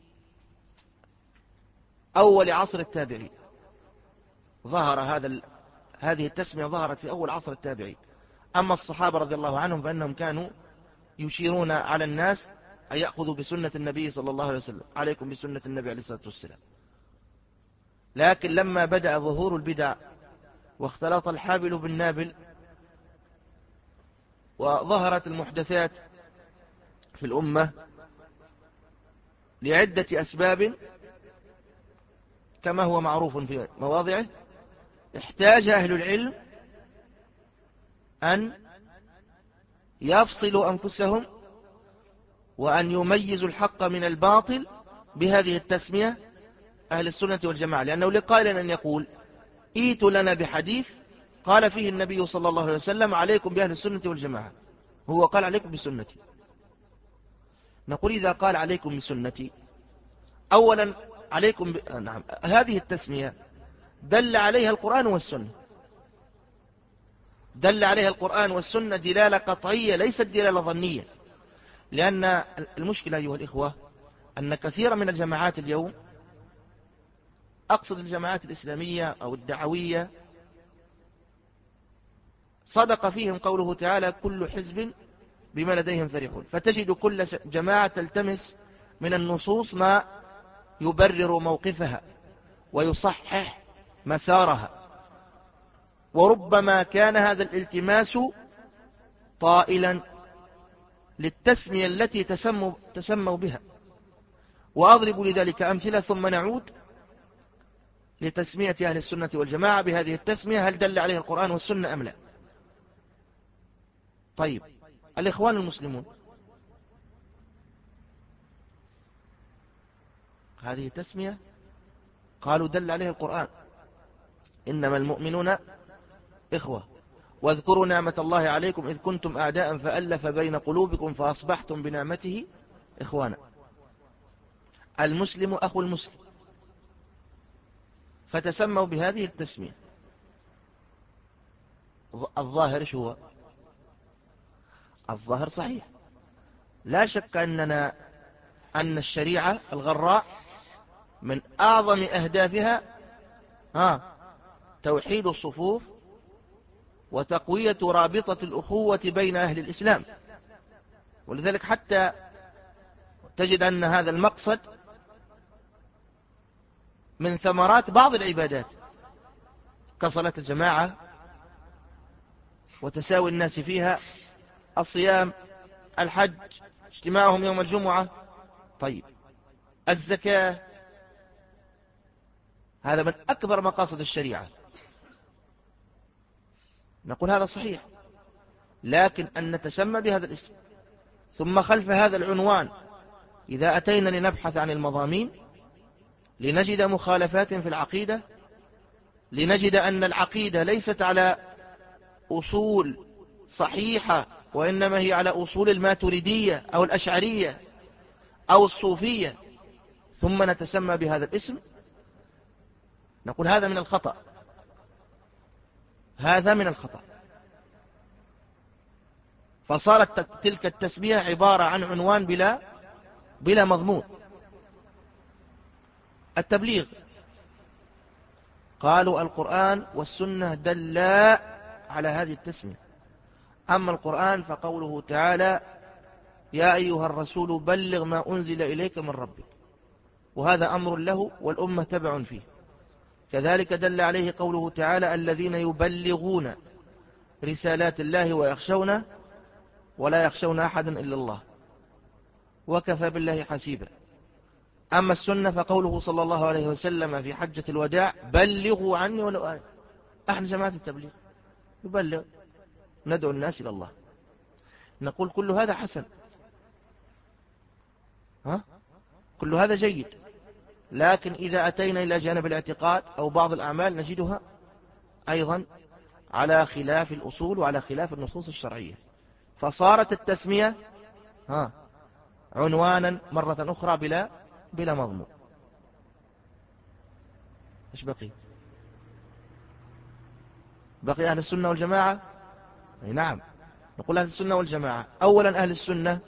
أول عصر التابعين، ظهر هذا ال... هذه التسمية ظهرت في أول عصر التابعين. أما الصحابة رضي الله عنهم فإنهم كانوا يشيرون على الناس أن يأخذوا بسنة النبي صلى الله عليه وسلم، عليكم بسنة النبي عليه الصلاة والسلام. لكن لما بدأ ظهور البدع واختلط الحابل بالنابل وظهرت المحدثات في الأمة لعدة أسباب كما هو معروف في مواضعه، احتاج أهل العلم أن يفصلوا أنفسهم وأن يميزوا الحق من الباطل بهذه التسمية أهل السنة والجماعة. لأنه لقائل أن يقول ايتوا لنا بحديث قال فيه النبي صلى الله عليه وسلم عليكم بأهل السنة والجماعة، هو قال عليكم بسنتي. نقول إذا قال عليكم بسنتي، أولا عليكم ب... نعم هذه التسمية دل عليها القرآن والسنة، دل عليها القرآن والسنة دلالة قطعية ليست دلالة ظنية. لأن المشكلة أيها الإخوة أن كثيرا من الجماعات اليوم، أقصد الجماعات الإسلامية أو الدعوية، صدق فيهم قوله تعالى كل حزب بما لديهم فرحون، فتجد كل جماعة تلتمس من النصوص ما يبرر موقفها ويصحح مسارها، وربما كان هذا الالتماس طائلا للتسمية التي تسموا, تسموا بها. وأضرب لذلك أمثلة ثم نعود لتسمية أهل السنة والجماعة بهذه التسمية، هل دل عليها القرآن والسنة أم لا؟ طيب، الإخوان المسلمون هذه تسمية قالوا دل عليها القرآن، إنما المؤمنون إخوة واذكروا نعمة الله عليكم إذ كنتم أعداء فألف بين قلوبكم فأصبحتم بنعمته إخوانا. المسلم أخو المسلم، فتسموا بهذه التسمية. الظاهر شو هو؟ الظاهر صحيح، لا شك أننا أن الشريعة الغراء من أعظم أهدافها ها توحيد الصفوف وتقوية رابطة الأخوة بين أهل الإسلام. ولذلك حتى تجد أن هذا المقصد من ثمرات بعض العبادات كصلاة الجماعة وتساوي الناس فيها، الصيام، الحج، اجتماعهم يوم الجمعة. طيب، الزكاة، هذا من أكبر مقاصد الشريعة. نقول هذا صحيح، لكن أن نتسمى بهذا الاسم ثم خلف هذا العنوان إذا أتينا لنبحث عن المضامين لنجد مخالفات في العقيدة لنجد أن العقيدة ليست على أصول صحيحة، وإنما هي على أصول الماتريدية أو الأشعرية أو الصوفية، ثم نتسمى بهذا الاسم، نقول هذا من الخطأ، هذا من الخطأ. فصارت تلك التسمية عبارة عن عنوان بلا بلا مضمون. التبليغ قالوا القرآن والسنة دلا على هذه التسمية. أما القرآن فقوله تعالى يا أيها الرسول بلغ ما أنزل إليك من ربك، وهذا أمر له والأمة تبع فيه. كذلك دل عليه قوله تعالى الذين يبلغون رسالات الله ويخشونه ولا يخشون أحدا إلا الله وكفى بالله حسيبا. أما السنة فقوله صلى الله عليه وسلم في حجة الوداع بلغوا عني ولو آية. احنا جماعة التبليغ نبلغ، ندعو الناس إلى الله، نقول كل هذا حسن، ها؟ كل هذا جيد، لكن إذا أتينا إلى جانب الاعتقاد أو بعض الأعمال نجدها أيضا على خلاف الأصول وعلى خلاف النصوص الشرعية، فصارت التسمية ها عنوانا مرة أخرى بلا بلا مضمون. إيش بقي؟ بقي أهل السنة والجماعة. أي نعم، نقول أهل السنة والجماعة. أولا أهل السنة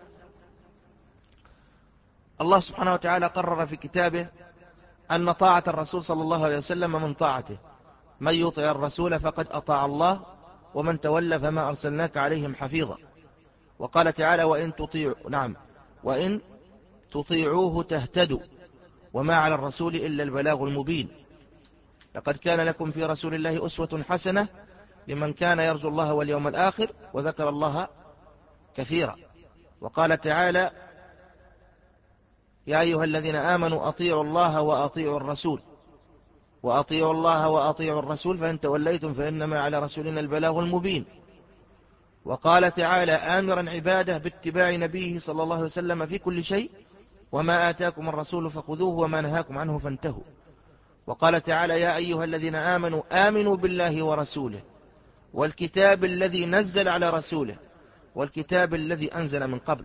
الله سبحانه وتعالى قرر في كتابه أن طاعة الرسول صلى الله عليه وسلم من طاعته، من يطع الرسول فقد أطاع الله ومن تولى فما أرسلناك عليهم حفيظا. وقال تعالى وإن تطيعوا نعم وإن تطيعوه تهتدوا وما على الرسول إلا البلاغ المبين. لقد كان لكم في رسول الله أسوة حسنة لمن كان يرجو الله واليوم الآخر وذكر الله كثيرا. وقال تعالى يا أيها الذين آمنوا أطيعوا الله وأطيعوا الرسول وأطيعوا الله وأطيعوا الرسول فإن توليتم فإنما على رسولنا البلاغ المبين. وقال تعالى آمرا عباده باتباع نبيه صلى الله عليه وسلم في كل شيء وما آتاكم الرسول فخذوه وما نهاكم عنه فانتهوا. وقال تعالى يا أيها الذين آمنوا آمنوا بالله ورسوله والكتاب الذي نزل على رسوله والكتاب الذي أنزل من قبل.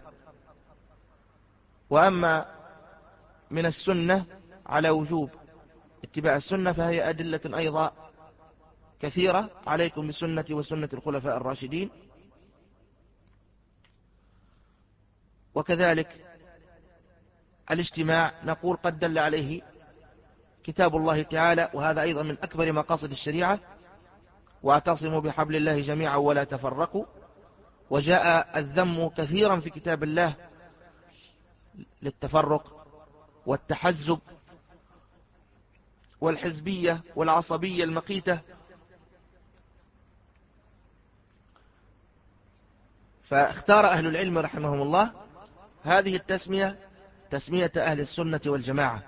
وأما من السنة على وجوب اتباع السنة فهي أدلة أيضا كثيرة، عليكم بسنة وسنة الخلفاء الراشدين. وكذلك الاجتماع نقول قد دل عليه كتاب الله تعالى، وهذا أيضا من أكبر مقاصد الشريعة، واعتصموا بحبل الله جميعا ولا تفرقوا. وجاء الذم كثيرا في كتاب الله للتفرق والتحزب والحزبية والعصبية المقيتة. فاختار أهل العلم رحمهم الله هذه التسمية تسمية أهل السنة والجماعة،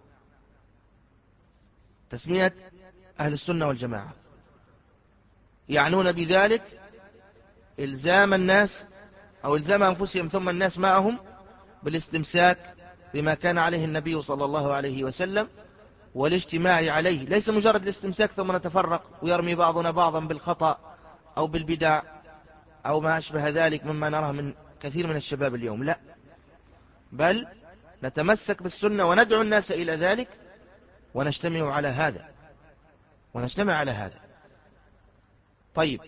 تسمية أهل السنة والجماعة، يعنون بذلك إلزام الناس أو إلزام أنفسهم ثم الناس معهم بالاستمساك بما كان عليه النبي صلى الله عليه وسلم والاجتماع عليه، ليس مجرد الاستمساك ثم نتفرق ويرمي بعضنا بعضا بالخطأ أو بالبدع أو ما أشبه ذلك مما نراه من كثير من الشباب اليوم، لا، بل نتمسك بالسنة وندعو الناس إلى ذلك ونجتمع على هذا ونجتمع على هذا. طيب،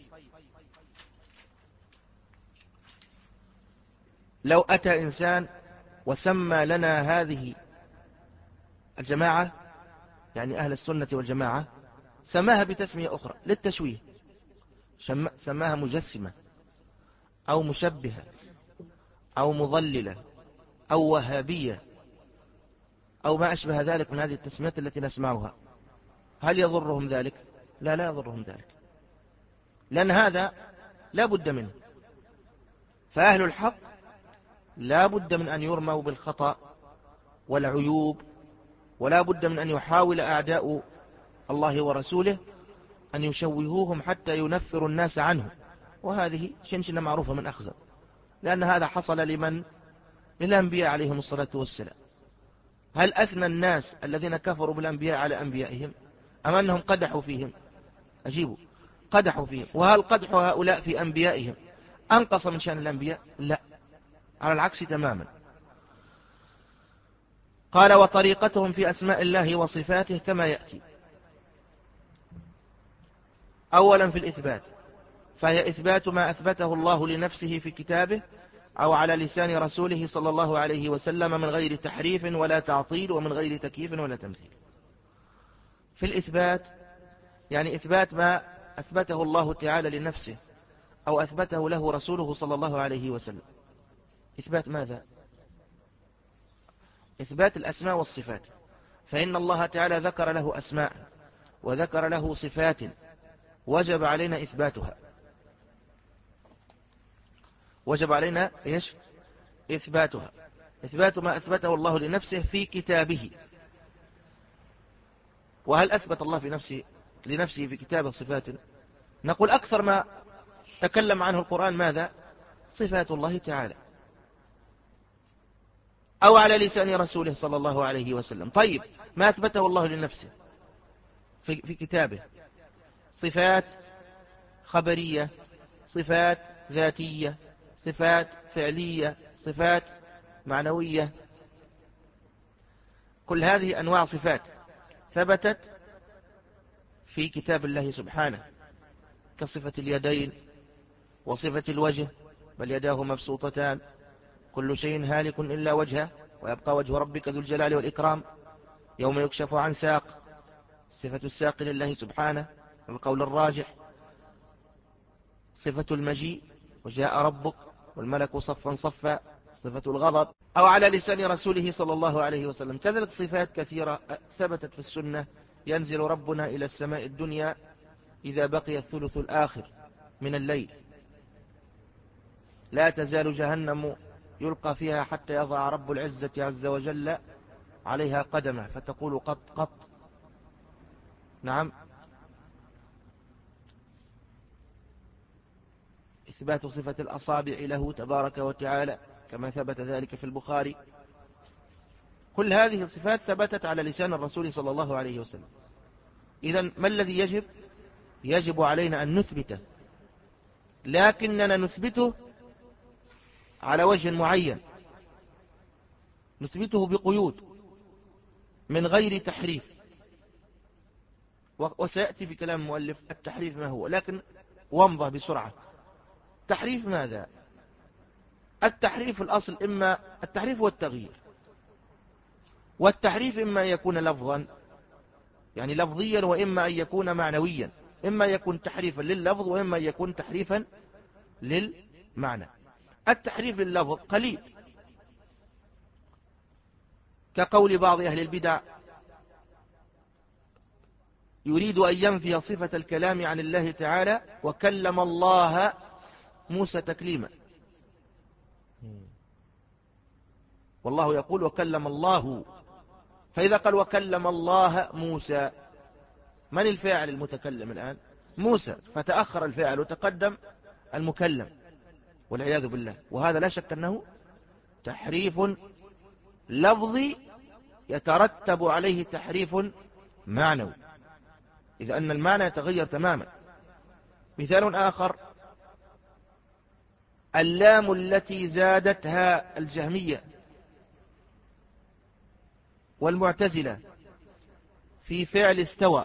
لو أتى إنسان وسمى لنا هذه الجماعة يعني أهل السنة والجماعة سماها بتسمية أخرى للتشويه، سماها مجسمة أو مشبهة أو مضللة أو وهابية أو ما أشبه ذلك من هذه التسميات التي نسمعها، هل يضرهم ذلك؟ لا، لا يضرهم ذلك، لأن هذا لا بد منه. فأهل الحق لا بد من أن يرموا بالخطأ والعيوب، ولا بد من أن يحاول أعداء الله ورسوله أن يشوهوهم حتى ينفروا الناس عنه، وهذه شنشنة معروفة من أخزر، لأن هذا حصل لمن؟ للأنبياء عليهم الصلاة والسلام. هل أثنى الناس الذين كفروا بالأنبياء على أنبيائهم؟ أم أنهم قدحوا فيهم؟ أجيبوا، قدحوا فيهم. وهل قدح هؤلاء في أنبيائهم أنقص من شأن الأنبياء؟ لا، على العكس تماما. قال وطريقتهم في أسماء الله وصفاته كما يأتي. أولا في الإثبات، فهي إثبات ما أثبته الله لنفسه في كتابه أو على لسان رسوله صلى الله عليه وسلم من غير تحريف ولا تعطيل ومن غير تكييف ولا تمثيل. في الإثبات يعني إثبات ما أثبته الله تعالى لنفسه أو أثبته له رسوله صلى الله عليه وسلم. إثبات ماذا؟ إثبات الأسماء والصفات، فإن الله تعالى ذكر له أسماء وذكر له صفات وجب علينا إثباتها، وجب علينا إيش؟ إثباتها. إثبات ما أثبته الله لنفسه في كتابه. وهل أثبت الله في نفسه لنفسه في كتابه صفات؟ نقول أكثر ما تكلم عنه القرآن ماذا؟ صفات الله تعالى، أو على لسان رسوله صلى الله عليه وسلم. طيب، ما أثبته الله لنفسه في, في كتابه صفات خبرية، صفات ذاتية، صفات فعلية، صفات معنوية، كل هذه أنواع صفات ثبتت في كتاب الله سبحانه، كصفة اليدين وصفة الوجه، بل يداه مبسوطتان كل شيء هالك إلا وجهه ويبقى وجه ربك ذو الجلال والإكرام يوم يكشف عن ساق، صفة الساق لله سبحانه القول الراجح. صفة المجيء وجاء ربك والملك صفا صفا، صفة الغضب، أو على لسان رسوله صلى الله عليه وسلم. كذلك صفات كثيرة ثبتت في السنة، ينزل ربنا إلى السماء الدنيا إذا بقي الثلث الآخر من الليل، لا تزال جهنم يلقى فيها حتى يضع رب العزة عز وجل عليها قدمه فتقول قط قط. نعم. إثبات صفة الأصابع له تبارك وتعالى كما ثبت ذلك في البخاري. كل هذه الصفات ثبتت على لسان الرسول صلى الله عليه وسلم. إذن ما الذي يجب؟ يجب علينا أن نثبته، لكننا نثبته على وجه معين، نثبته بقيود من غير تحريف. وسيأتي في كلام المؤلف التحريف ما هو، لكن وامضى بسرعة. تحريف ماذا؟ التحريف الأصل إما التحريف والتغيير، والتحريف إما أن يكون لفظا يعني لفظيا، وإما أن يكون معنويا، إما يكون تحريفا لللفظ وإما يكون تحريفا للمعنى. التحريف لللفظ قليل، كقول بعض أهل البدع يريد أن ينفي صفة الكلام عن الله تعالى وكلم الله موسى تكليما، والله يقول وكلم الله، فإذا قال وكلم الله موسى، من الفاعل المتكلم الآن؟ موسى، فتأخر الفاعل وتقدم المكلم والعياذ بالله. وهذا لا شك أنه تحريف لفظي يترتب عليه تحريف معنوي، إذ أن المعنى يتغير تماما. مثال آخر، اللام التي زادتها الجهمية والمعتزلة في فعل استوى،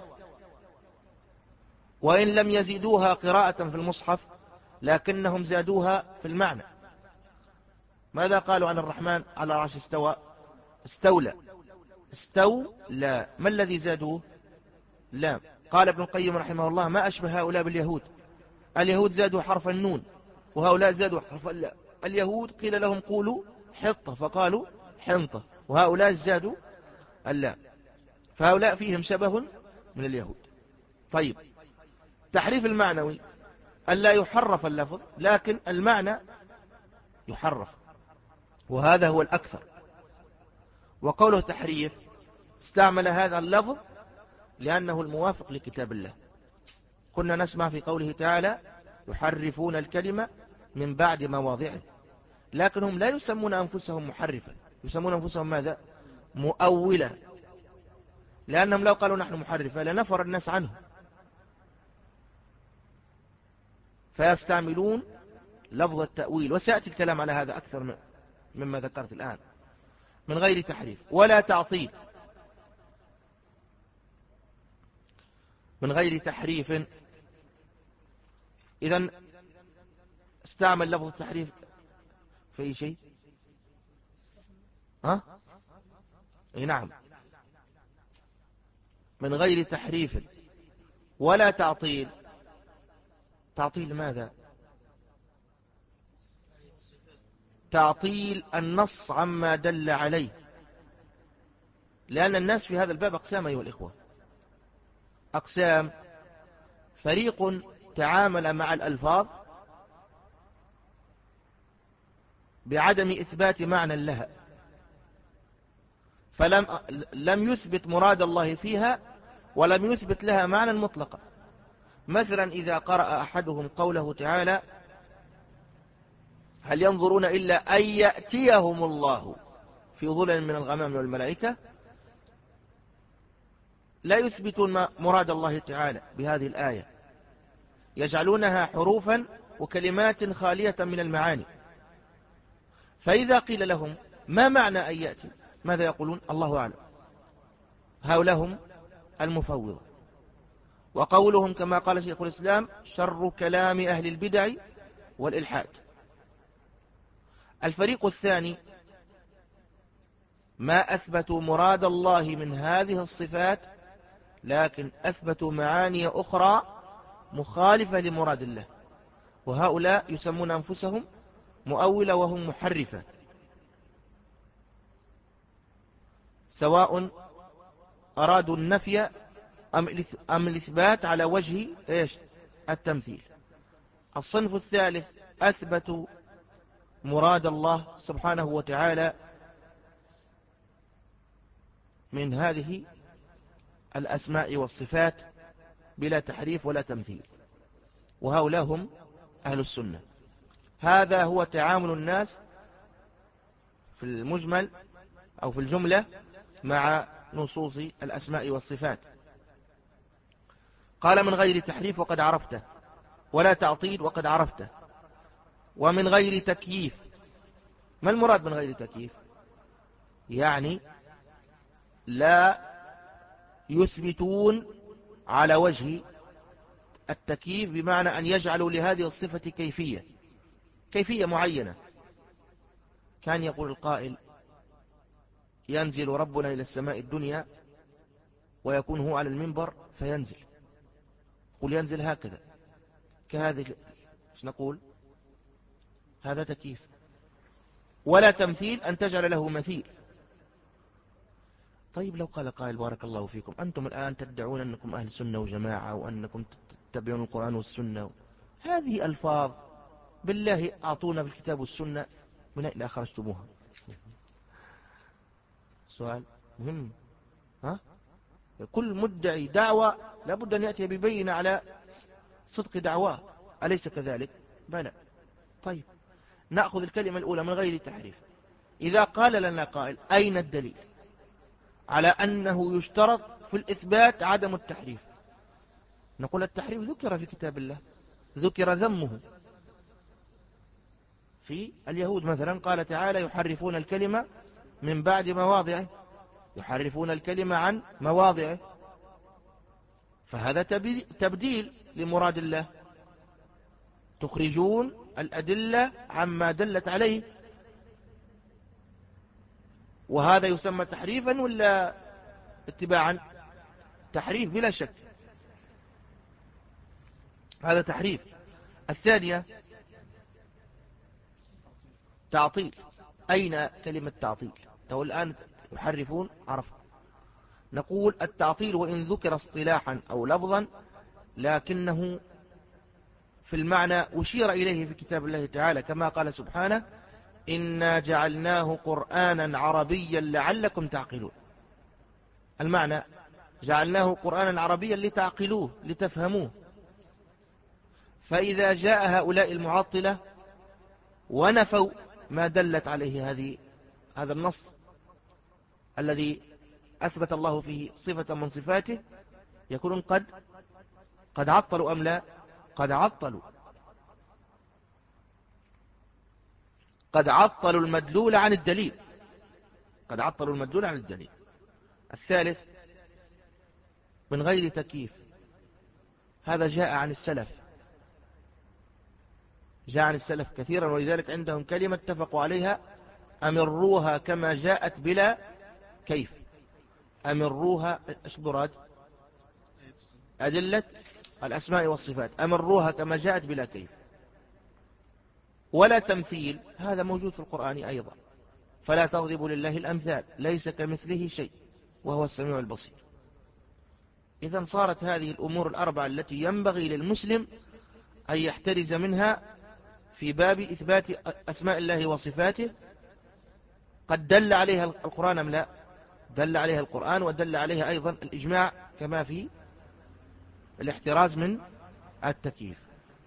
وإن لم يزيدوها قراءة في المصحف لكنهم زادوها في المعنى. ماذا قالوا عن الرحمن على العرش استوى؟ استولى، استولى، ما الذي زادوه؟ لا. قال ابن القيم رحمه الله ما أشبه هؤلاء باليهود، اليهود زادوا حرف النون وهؤلاء زادوا حرف اللاء. اليهود قيل لهم قولوا حطة فقالوا حنطة، وهؤلاء زادوا اللاء، فهؤلاء فيهم شبه من اليهود. طيب، تحريف المعنوي ألا يحرف اللفظ لكن المعنى يحرف، وهذا هو الأكثر. وقوله تحريف استعمل هذا اللفظ لأنه الموافق لكتاب الله. كنا نسمع في قوله تعالى يحرفون الكلمة من بعد مواضعه، لكنهم لا يسمون أنفسهم محرفا، يسمون أنفسهم ماذا؟ مؤولة، لأنهم لو قالوا نحن محرفة لنفر الناس عنه، فيستعملون لفظ التأويل، وسيأتي الكلام على هذا أكثر مما ذكرت الآن. من غير تحريف ولا تعطيل، من غير تحريف، إذن استعمل لفظ التحريف في أي شيء؟ ها؟ اي نعم، من غير تحريف ولا تعطيل. تعطيل ماذا؟ تعطيل النص عما دل عليه، لأن الناس في هذا الباب أقسام أيها الإخوة، أقسام. فريق تعامل مع الألفاظ بعدم إثبات معنى لها، فلم لم يثبت مراد الله فيها ولم يثبت لها معنى مطلقا. مثلا إذا قرأ أحدهم قوله تعالى هل ينظرون إلا أن يأتيهم الله في ظلل من الغمام والملائكة، لا يثبتون مراد الله تعالى بهذه الآية، يجعلونها حروفا وكلمات خالية من المعاني. فإذا قيل لهم ما معنى أن يأتي، ماذا يقولون؟ الله أعلم. هؤلاء هم المفوضة. وقولهم كما قال شيخ الإسلام شر كلام أهل البدع والإلحاد. الفريق الثاني ما أثبتوا مراد الله من هذه الصفات، لكن أثبتوا معاني أخرى مخالفة لمراد الله، وهؤلاء يسمون أنفسهم مؤولة وهم محرفة، سواء أرادوا النفي أم الإثبات على وجه إيش؟ التمثيل. الصنف الثالث أثبتوا مراد الله سبحانه وتعالى من هذه الأسماء والصفات بلا تحريف ولا تمثيل، وهؤلاء هم أهل السنة. هذا هو تعامل الناس في المجمل أو في الجملة مع نصوص الأسماء والصفات. قال من غير تحريف وقد عرفته، ولا تعطيل وقد عرفته، ومن غير تكييف. ما المراد من غير تكييف؟ يعني لا يثبتون على وجه التكييف، بمعنى أن يجعلوا لهذه الصفة كيفية كيفية معينة. كان يقول القائل ينزل ربنا إلى السماء الدنيا ويكون هو على المنبر فينزل، قل ينزل هكذا كهذه، ايش نقول؟ هذا تكييف. ولا تمثيل أن تجعل له مثيل. طيب لو قال قائل بارك الله فيكم أنتم الآن تدعون أنكم أهل سنة وجماعة وأنكم تتبعون القرآن والسنة، هذه ألفاظ بالله أعطونا بالكتاب والسنة، من أين أخرجتموها؟ سؤال مهم. ها؟ كل مدعي دعوة لابد أن يأتي ببينة على صدق دعواه، أليس كذلك؟ بلى. طيب نأخذ الكلمة الأولى من غير تحريف. إذا قال لنا قائل أين الدليل على أنه يشترط في الإثبات عدم التحريف؟ نقول التحريف ذكر في كتاب الله، ذكر ذمه في اليهود مثلا، قال تعالى يحرفون الكلمة من بعد مواضعه، يحرفون الكلمة عن مواضعه، فهذا تبديل لمراد الله، تخرجون الأدلة عما دلت عليه، وهذا يسمى تحريفا ولا اتباعا؟ تحريف بلا شك، هذا تحريف. الثانية تعطيل. أين كلمة تعطيل؟ تو الآن يحرفون عرف. نقول التعطيل وإن ذكر اصطلاحا أو لفظا لكنه في المعنى أشير إليه في كتاب الله تعالى، كما قال سبحانه إنا جعلناه قرآنا عربيا لعلكم تعقلون. المعنى جعلناه قرآنا عربيا لتعقلوه لتفهموه. فإذا جاء هؤلاء المعطلة ونفوا ما دلت عليه هذه هذا النص الذي أثبت الله فيه صفة من صفاته يكونون قد قد عطلوا أم لا؟ قد عطلوا قد عطلوا المدلول عن الدليل قد عطلوا المدلول عن الدليل. الثالث من غير تكييف، هذا جاء عن السلف جاء عن السلف كثيرا، ولذلك عندهم كلمة اتفقوا عليها: أمروها كما جاءت بلا كيف. أمروها ايش مراد؟ أدلة الأسماء والصفات، أمروها كما جاءت بلا كيف. ولا تمثيل، هذا موجود في القرآن أيضا: فلا تضربوا لله الأمثال ليس كمثله شيء وهو السميع البصير. إذن صارت هذه الأمور الأربعة التي ينبغي للمسلم أن يحترز منها في باب إثبات أسماء الله وصفاته قد دل عليها القرآن أم لا؟ دل عليها القرآن، ودل عليها أيضا الإجماع، كما في الاحتراز من التكييف.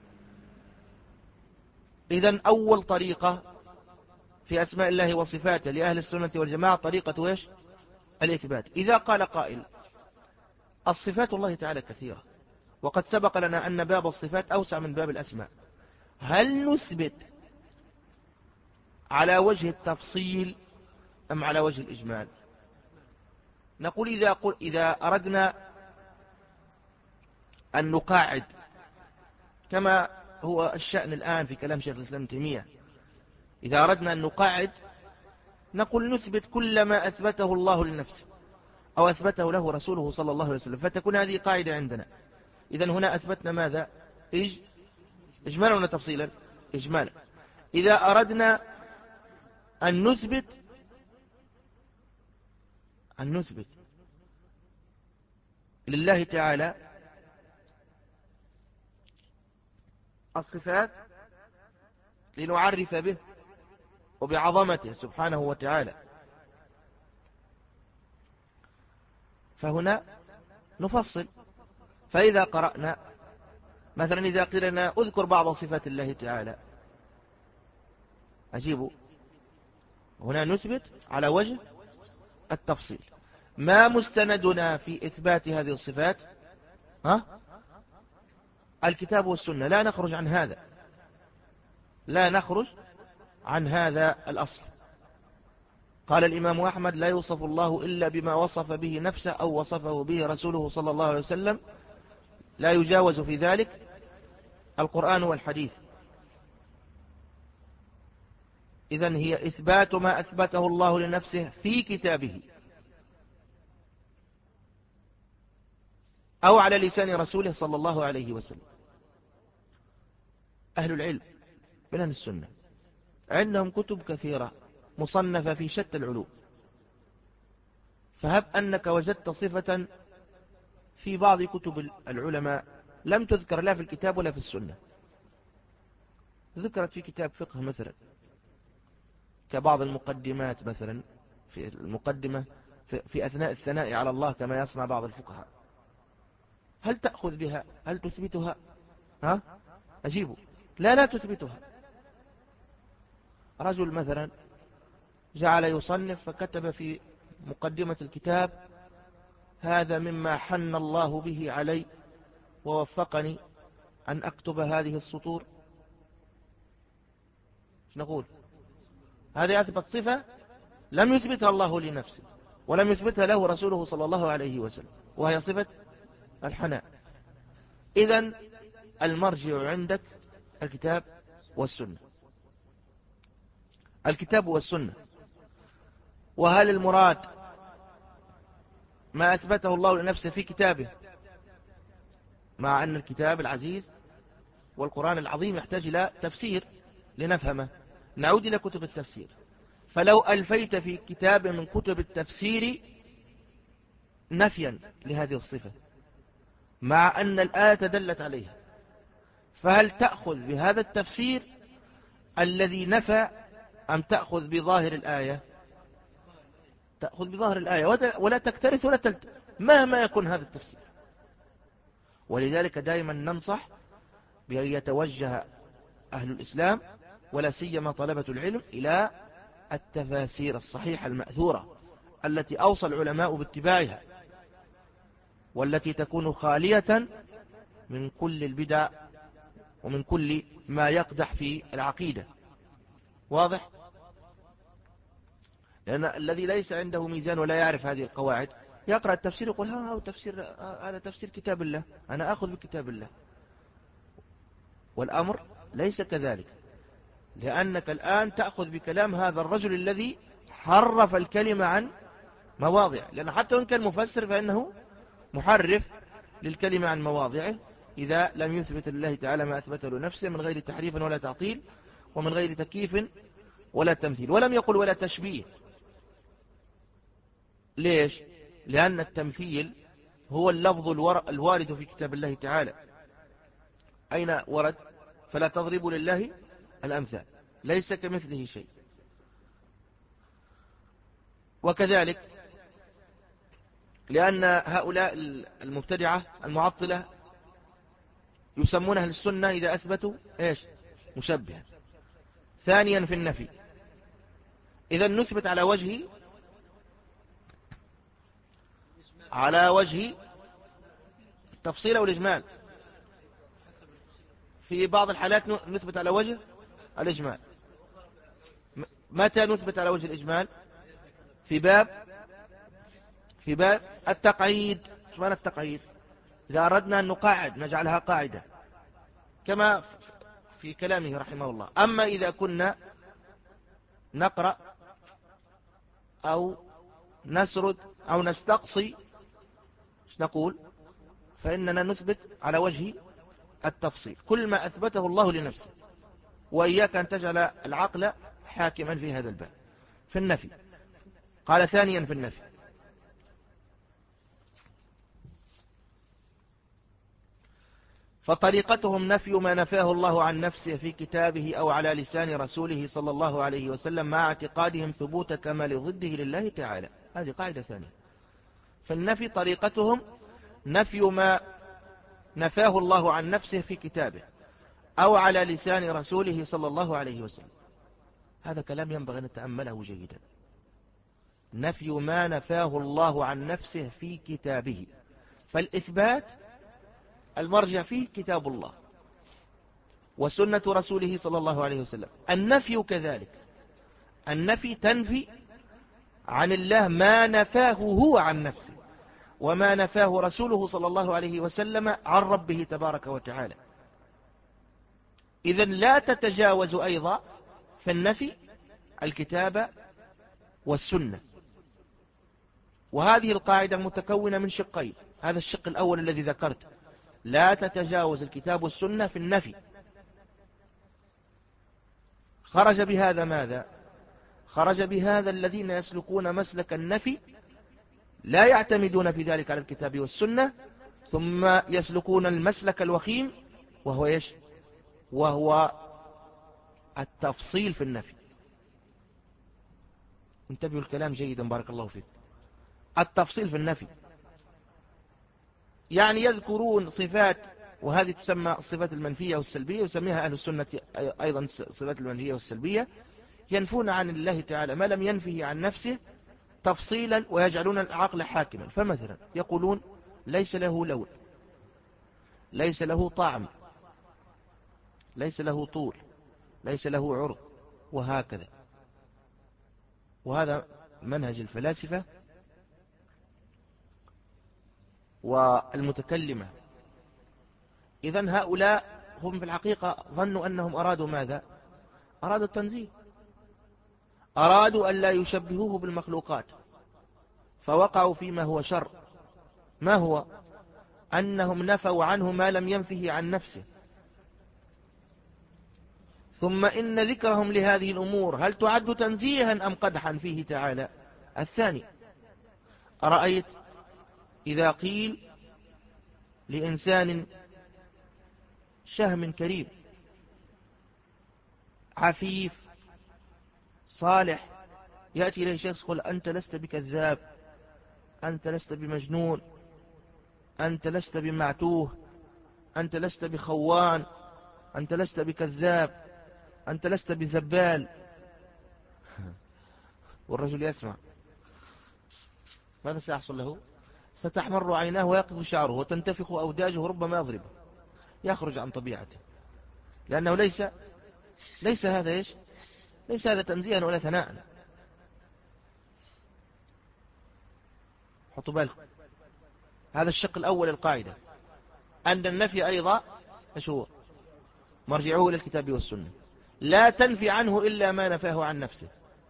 إذن أول طريقة في أسماء الله وصفاته لأهل السنة والجماعة طريقة إيش؟ الإثبات. إذا قال قائل: الصفات الله تعالى كثيرة، وقد سبق لنا أن باب الصفات أوسع من باب الأسماء، هل نثبت على وجه التفصيل أم على وجه الإجمال؟ نقول إذا, قل إذا أردنا أن نقاعد كما هو الشأن الآن في كلام شيخ الإسلام ابن تيمية، إذا أردنا أن نقاعد نقول نثبت كل ما أثبته الله لنفسه أو أثبته له رسوله صلى الله عليه وسلم، فتكون هذه قاعدة عندنا. إذن هنا أثبتنا ماذا؟ إج... إجمالا ولا تفصيلا؟ إجمالا. إذا أردنا أن نثبت أن نثبت لله تعالى الصفات لنعرف به وبعظمته سبحانه وتعالى، فهنا نفصل. فإذا قرأنا مثلا، إذا قلنا أذكر بعض صفات الله تعالى، أجيب هنا نثبت على وجه التفصيل. ما مستندنا في إثبات هذه الصفات؟ ها؟ الكتاب والسنة، لا نخرج عن هذا لا نخرج عن هذا الأصل. قال الإمام أحمد: لا يوصف الله إلا بما وصف به نفسه أو وصفه به رسوله صلى الله عليه وسلم، لا يجاوز في ذلك القرآن والحديث. إذن هي إثبات ما أثبته الله لنفسه في كتابه أو على لسان رسوله صلى الله عليه وسلم. أهل العلم من أهل السنة عندهم كتب كثيرة مصنفة في شتى العلوم، فهب أنك وجدت صفة في بعض كتب العلماء لم تذكر لا في الكتاب ولا في السنة، ذكرت في كتاب فقه مثلا كبعض المقدمات، مثلا في المقدمة في أثناء الثناء على الله كما يصنع بعض الفقهاء، هل تأخذ بها؟ هل تثبتها؟ ها؟ أجيبوا: لا لا تثبتها. رجل مثلا جعل يصنف فكتب في مقدمة الكتاب: هذا مما حن الله به علي ووفقني أن أكتب هذه السطور. نقول هذه أثبت صفة لم يثبتها الله لنفسه ولم يثبتها له رسوله صلى الله عليه وسلم، وهي صفة الحناء. إذن المرجع عندك الكتاب والسنة، الكتاب والسنة. وهل المراد ما أثبته الله لنفسه في كتابه، مع أن الكتاب العزيز والقرآن العظيم يحتاج إلى تفسير لنفهمه؟ نعود إلى كتب التفسير، فلو ألفيت في كتاب من كتب التفسير نفيا لهذه الصفة مع أن الآية دلت عليها، فهل تأخذ بهذا التفسير الذي نفى أم تأخذ بظاهر الآية؟ تأخذ بظاهر الآية ولا تكترث ولا تلت مهما يكون هذا التفسير. ولذلك دائما ننصح بأن يتوجه أهل الإسلام ولا سيما طلبة العلم إلى التفاسير الصحيحة المأثورة التي أوصى العلماء باتباعها، والتي تكون خالية من كل البدع ومن كل ما يقدح في العقيدة. واضح؟ لأن الذي ليس عنده ميزان ولا يعرف هذه القواعد يقرأ التفسير يقول ها هو تفسير، هذا تفسير كتاب الله، أنا أخذ بكتاب الله. والأمر ليس كذلك، لأنك الآن تأخذ بكلام هذا الرجل الذي حرف الكلمة عن مواضع، لأن حتى وإن كان مفسر فإنه محرف للكلمة عن مواضعه إذا لم يثبت لله تعالى ما أثبته لنفسه من غير تحريف ولا تعطيل ومن غير تكييف ولا تمثيل. ولم يقل ولا تشبيه. ليش؟ لأن التمثيل هو اللفظ الوارد في كتاب الله تعالى. أين ورد؟ فلا تضربوا لله الأمثال، ليس كمثله شيء. وكذلك لأن هؤلاء المبتدعة المعطلة يسمون أهل السنة إذا أثبتوا إيش؟ مشبها. ثانيا في النفي، إذا نثبت على وجه على وجه التفصيل أو الإجمال. في بعض الحالات نثبت على وجه الإجمال. متى نثبت على وجه الإجمال؟ في باب في باب التقعيد. شو معنى التقعيد؟ إذا أردنا أن نقعد نجعلها قاعدة كما في كلامه رحمه الله. أما إذا كنا نقرأ أو نسرد أو نستقصي نقول فإننا نثبت على وجه التفصيل كل ما أثبته الله لنفسه، وإياك أن تجعل العقل حاكما في هذا الباب. في النفي قال ثانيا في النفي، فطريقتهم نفي ما نفاه الله عن نفسه في كتابه أو على لسان رسوله صلى الله عليه وسلم مع اعتقادهم ثبوت كمال ضده لله تعالى. هذه قاعدة ثانية. فالنفي طريقتهم نفي ما نفاه الله عن نفسه في كتابه أو على لسان رسوله صلى الله عليه وسلم. هذا كلام ينبغي أن نتأمله جيدا. نفي ما نفاه الله عن نفسه في كتابه، فالإثبات المرجع فيه كتاب الله وسنة رسوله صلى الله عليه وسلم. النفي كذلك، النفي تنفي عن الله ما نفاه هو عن نفسه وما نفاه رسوله صلى الله عليه وسلم عن ربه تبارك وتعالى. إذن لا تتجاوز أيضا في النفي الكتاب والسنة. وهذه القاعدة متكونة من شقين. هذا الشق الأول الذي ذكرته، لا تتجاوز الكتاب والسنة في النفي. خرج بهذا ماذا؟ خرج بهذا الذين يسلكون مسلك النفي لا يعتمدون في ذلك على الكتاب والسنة، ثم يسلكون المسلك الوخيم وهو إيش؟ وهو التفصيل في النفي. انتبهوا الكلام جيدا بارك الله فيك. التفصيل في النفي يعني يذكرون صفات، وهذه تسمى الصفات المنفية والسلبية، ويسميها أهل السنة أيضا الصفات المنفية والسلبية. ينفون عن الله تعالى ما لم ينفه عن نفسه تفصيلا ويجعلون العقل حاكما. فمثلا يقولون ليس له لون، ليس له طعم، ليس له طول، ليس له عرض، وهكذا. وهذا منهج الفلاسفة والمتكلمة. إذن هؤلاء هم في الحقيقة ظنوا أنهم أرادوا ماذا؟ أرادوا التنزيه، أرادوا أن لا يشبهوه بالمخلوقات، فوقعوا فيما هو شر. ما هو؟ أنهم نفوا عنه ما لم ينفه عن نفسه. ثم إن ذكرهم لهذه الأمور هل تعد تنزيها أم قدحا فيه تعالى؟ الثاني. أرأيت إذا قيل لإنسان شهم كريم عفيف صالح، يأتي إليه شخص يقول أنت لست بكذاب، أنت لست بمجنون، أنت لست بمعتوه، أنت لست بخوان، أنت لست بكذاب، أنت لست بزبال. والرجل يسمع. ماذا سيحصل له؟ ستحمر عيناه ويقف شعره وتنتفخ أوداجه ربما يضربه، يخرج عن طبيعته، لأنه ليس ليس هذا إيش؟ ليس هذا تنزيها ولا ثناء. حطوا بالكم، هذا الشق الأول القاعدة، أن النفي أيضا إيش هو؟ مرجعوه إلى الكتاب والسنة، لا تنفي عنه إلا ما نفاه عن نفسه.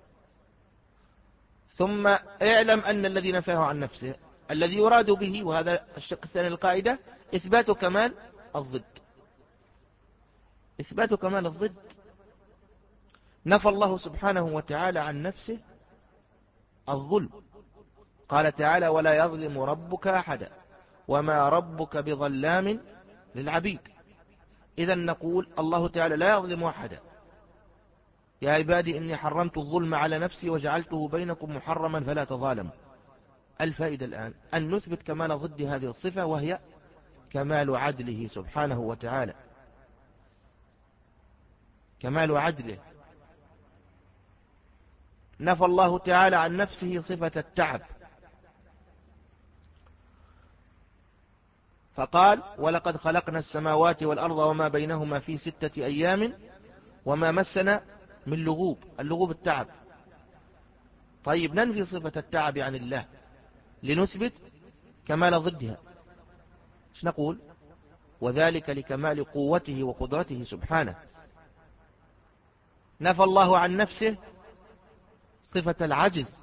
ثم اعلم أن الذي نفاه عن نفسه الذي يراد به، وهذا الشق الثاني للقاعدة، إثبات كمال الضد. إثبات كمال الضد، نفى الله سبحانه وتعالى عن نفسه الظلم، قال تعالى ولا يظلم ربك أحدا وما ربك بظلام للعبيد. إذن نقول الله تعالى لا يظلم أحدا، يا عبادي إني حرمت الظلم على نفسي وجعلته بينكم محرما فلا تظالموا. الفائدة الآن أن نثبت كمال ضد هذه الصفة، وهي كمال عدله سبحانه وتعالى، كمال عدله. نفى الله تعالى عن نفسه صفة التعب، فقال ولقد خلقنا السماوات والأرض وما بينهما في ستة أيام وما مسنا من لغوب. اللغوب التعب. طيب ننفي صفة التعب عن الله لنثبت كمال ضدها، ايش نقول؟ وذلك لكمال قوته وقدرته سبحانه. نفى الله عن نفسه صفة العجز،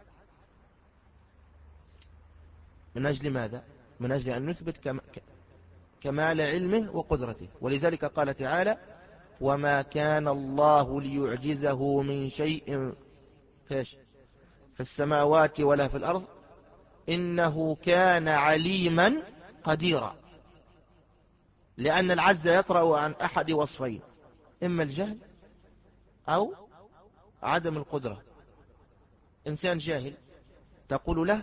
من أجل ماذا؟ من أجل أن نثبت كمال علمه وقدرته. ولذلك قال تعالى وما كان الله ليعجزه من شيء فيش في السماوات ولا في الأرض إنه كان عليما قديرا. لأن العجز يطرأ عن أحد وصفين، إما الجهل أو عدم القدرة. إنسان جاهل تقول له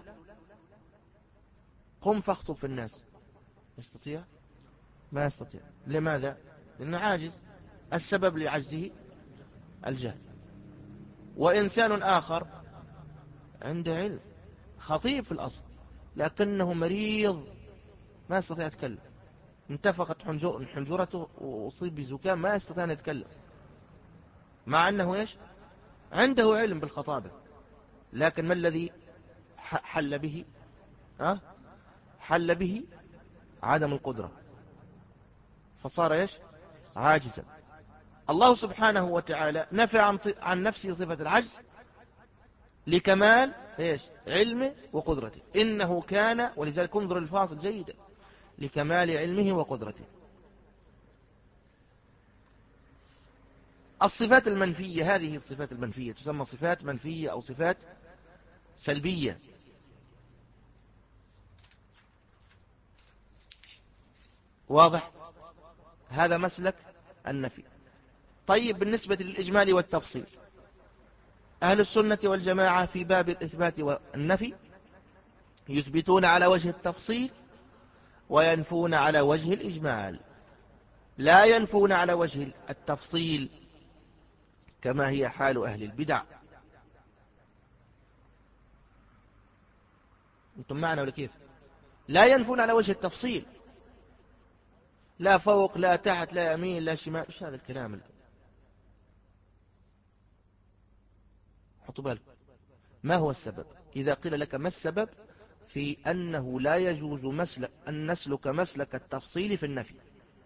قم فاخطب في الناس، يستطيع؟ ما يستطيع. لماذا؟ لأنه عاجز. السبب لعجزه الجهل. وإنسان آخر عنده علم، خطيب في الأصل لكنه مريض ما يستطيع يتكلم، انتفخت حنجرته وأصيب بزكام ما يستطيع أن يتكلم، مع أنه إيش؟ عنده علم بالخطابة، لكن ما الذي حل به؟ أه؟ حل به عدم القدرة، فصار إيش؟ عاجزا. الله سبحانه وتعالى نفى عن, عن نفسه صفة العجز لكمال إيش؟ علمه وقدرته. إنه كان، ولذلك انظر الفاصل جيدا، لكمال علمه وقدرته. الصفات المنفية، هذه الصفات المنفية تسمى صفات منفية أو صفات سلبية. واضح؟ هذا مسلك النفي. طيب بالنسبة للإجمال والتفصيل، أهل السنة والجماعة في باب الإثبات والنفي يثبتون على وجه التفصيل وينفون على وجه الإجمال، لا ينفون على وجه التفصيل كما هي حال أهل البدع. أنتم معنا ولا كيف؟ لا ينفون على وجه التفصيل، لا فوق لا تحت لا يمين لا شمال، ايش هذا الكلام؟ حطوا بالكم، ما هو السبب؟ إذا قيل لك ما السبب في أنه لا يجوز مسلك أن نسلك مسلك التفصيل في النفي؟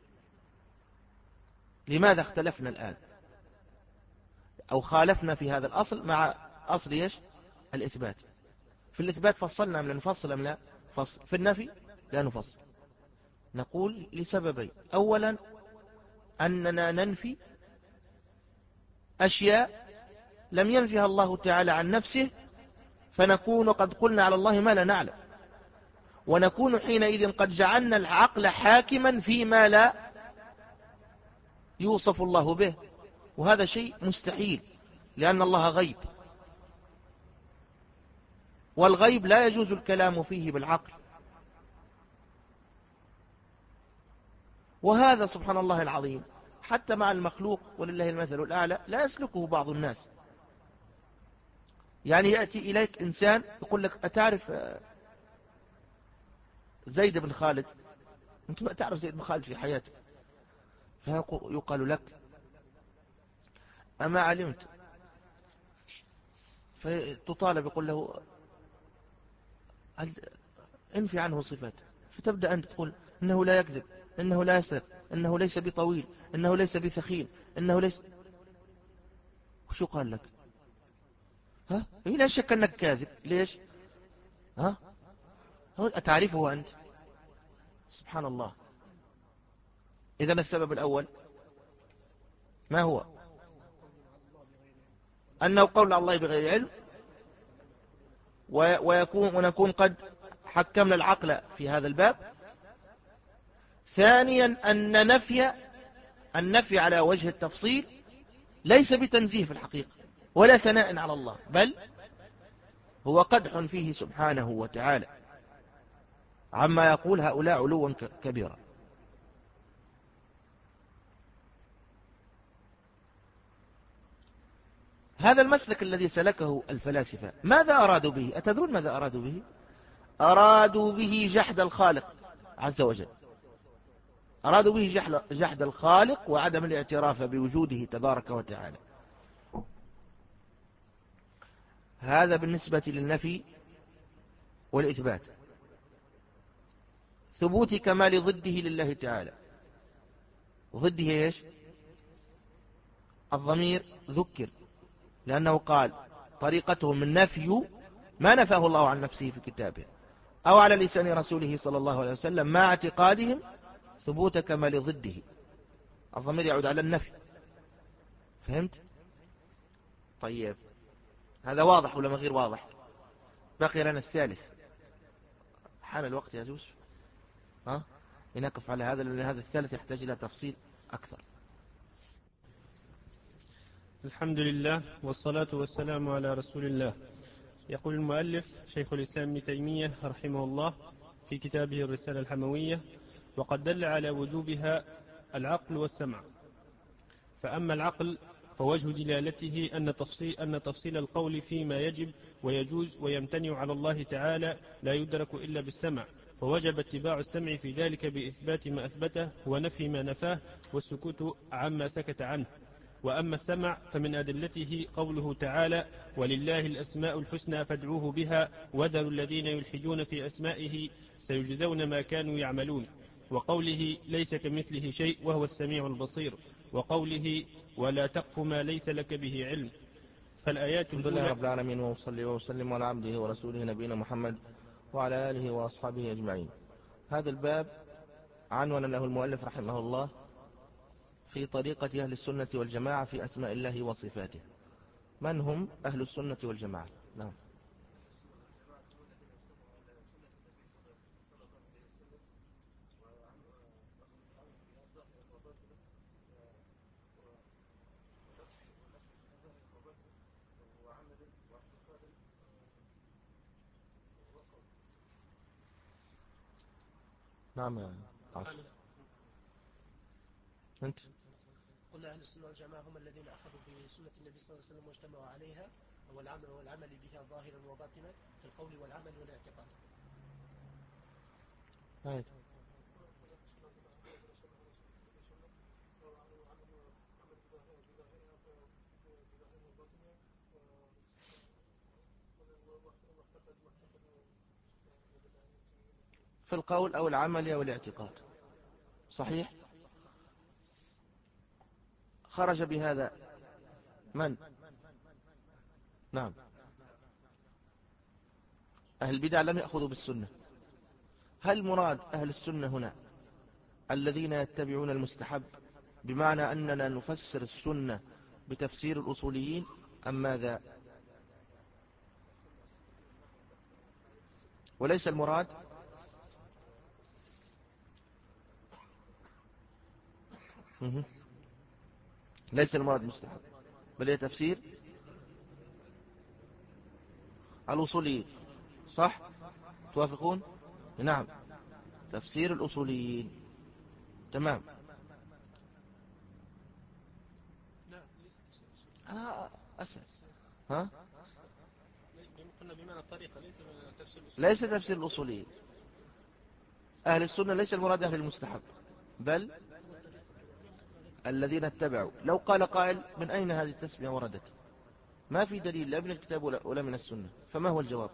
لماذا اختلفنا الآن أو خالفنا في هذا الأصل مع أصل إيش؟ الإثبات. في الإثبات فصلنا، من نفصل أم لا فصل؟ في النفي لا نفصل. نقول لسببين: أولا أننا ننفي أشياء لم ينفيها الله تعالى عن نفسه، فنكون قد قلنا على الله ما لا نعلم، ونكون حينئذ قد جعلنا العقل حاكما فيما لا يوصف الله به، وهذا شيء مستحيل لأن الله غيب، والغيب لا يجوز الكلام فيه بالعقل. وهذا سبحان الله العظيم حتى مع المخلوق ولله المثل الأعلى لا يسلكه بعض الناس. يعني يأتي إليك إنسان يقول لك أتعرف زيد بن خالد؟ أنت ما تعرف زيد بن خالد في حياتك، فيقال لك أما علمت، فتطالب يقول له انفي عنه صفاته، فتبدأ أنت تقول إنه لا يكذب، إنه لا يسرق، إنه ليس بطويل، إنه ليس بثخين، إنه ليس. وشو قال لك؟ ها؟ إيه لا شك أنك كاذب. ليش؟ ها؟ أتعرفه أنت؟ سبحان الله. إذن السبب الأول ما هو؟ أنه قول الله بغير علم، ويكون ونكون قد حكمنا العقل في هذا الباب. ثانيا أن نفي النفي على وجه التفصيل ليس بتنزيه في الحقيقة ولا ثناء على الله، بل هو قدح فيه سبحانه وتعالى عما يقول هؤلاء علوا كبيرا. هذا المسلك الذي سلكه الفلاسفة ماذا أرادوا به؟ أتدرون ماذا أرادوا به؟ أرادوا به جحد الخالق عز وجل، أرادوا به جحد الخالق وعدم الاعتراف بوجوده تبارك وتعالى. هذا بالنسبة للنفي والإثبات. ثبوت كمال ضده لله تعالى، ضده إيش؟ الضمير ذكر، لأنه قال طريقتهم من نفي ما نفاه الله عن نفسه في كتابه أو على لسان رسوله صلى الله عليه وسلم مع اعتقادهم ثبوت كمال ضده. الضمير يعود على النفي. فهمت؟ طيب هذا واضح ولا ما غير واضح؟ بقي لنا الثالث. حان الوقت يا يوسف، ها لنقف على هذا، لأن هذا الثالث يحتاج إلى تفصيل أكثر. الحمد لله والصلاة والسلام على رسول الله. يقول المؤلف شيخ الإسلام ابن تيمية رحمه الله في كتابه الرسالة الحموية: وقد دل على وجوبها العقل والسمع. فأما العقل فوجه دلالته أن تفصيل, أن تفصيل القول فيما يجب ويجوز ويمتنع على الله تعالى لا يدرك إلا بالسمع، فوجب اتباع السمع في ذلك بإثبات ما أثبته ونفي ما نفاه والسكوت عما سكت عنه. وأما السمع فمن أدلته قوله تعالى: ولله الأسماء الحسنى فادعوه بها وذروا الذين يلحدون في أسمائه سيجزون ما كانوا يعملون. وقوله ليس كمثله شيء وهو السميع البصير. وقوله ولا تقف ما ليس لك به علم. فالآيات الحمد الأولى. لله رب العالمين، وصلي وسلم على عبده ورسوله نبينا محمد وعلى آله وأصحابه أجمعين. هذا الباب عنوان له المؤلف رحمه الله في طريقة أهل السنة والجماعة في أسماء الله وصفاته. من هم أهل السنة والجماعة؟ نعم. نعم يا عاصم. أنت قلنا أهل السنة والجماعة هم الذين أخذوا بسنة النبي صلى الله عليه وسلم واجتمعوا عليها والعمل, والعمل بها ظاهرا وباطنا في القول والعمل والاعتقاد. هاي. في القول أو العمل أو الاعتقاد. صحيح. خرج بهذا من؟ نعم. أهل البدع لم يأخذوا بالسنة. هل مراد أهل السنة هنا الذين يتبعون المستحب بمعنى أننا نفسر السنة بتفسير الأصوليين أم ماذا؟ وليس المراد ليس المراد مستحب، بل هي تفسير الأصوليين. صح؟ توافقون؟ نعم، تفسير الأصوليين. تمام. أنا أسأل. ها؟ قلنا بمعنى الطريقة ليس تفسير الأصول. ليس تفسير الأصوليين. أهل السنة ليس المراد أهل المستحب، بل الذين اتبعوا. لو قال قائل من أين هذه التسمية وردت؟ ما في دليل لا من الكتاب ولا من السنة، فما هو الجواب؟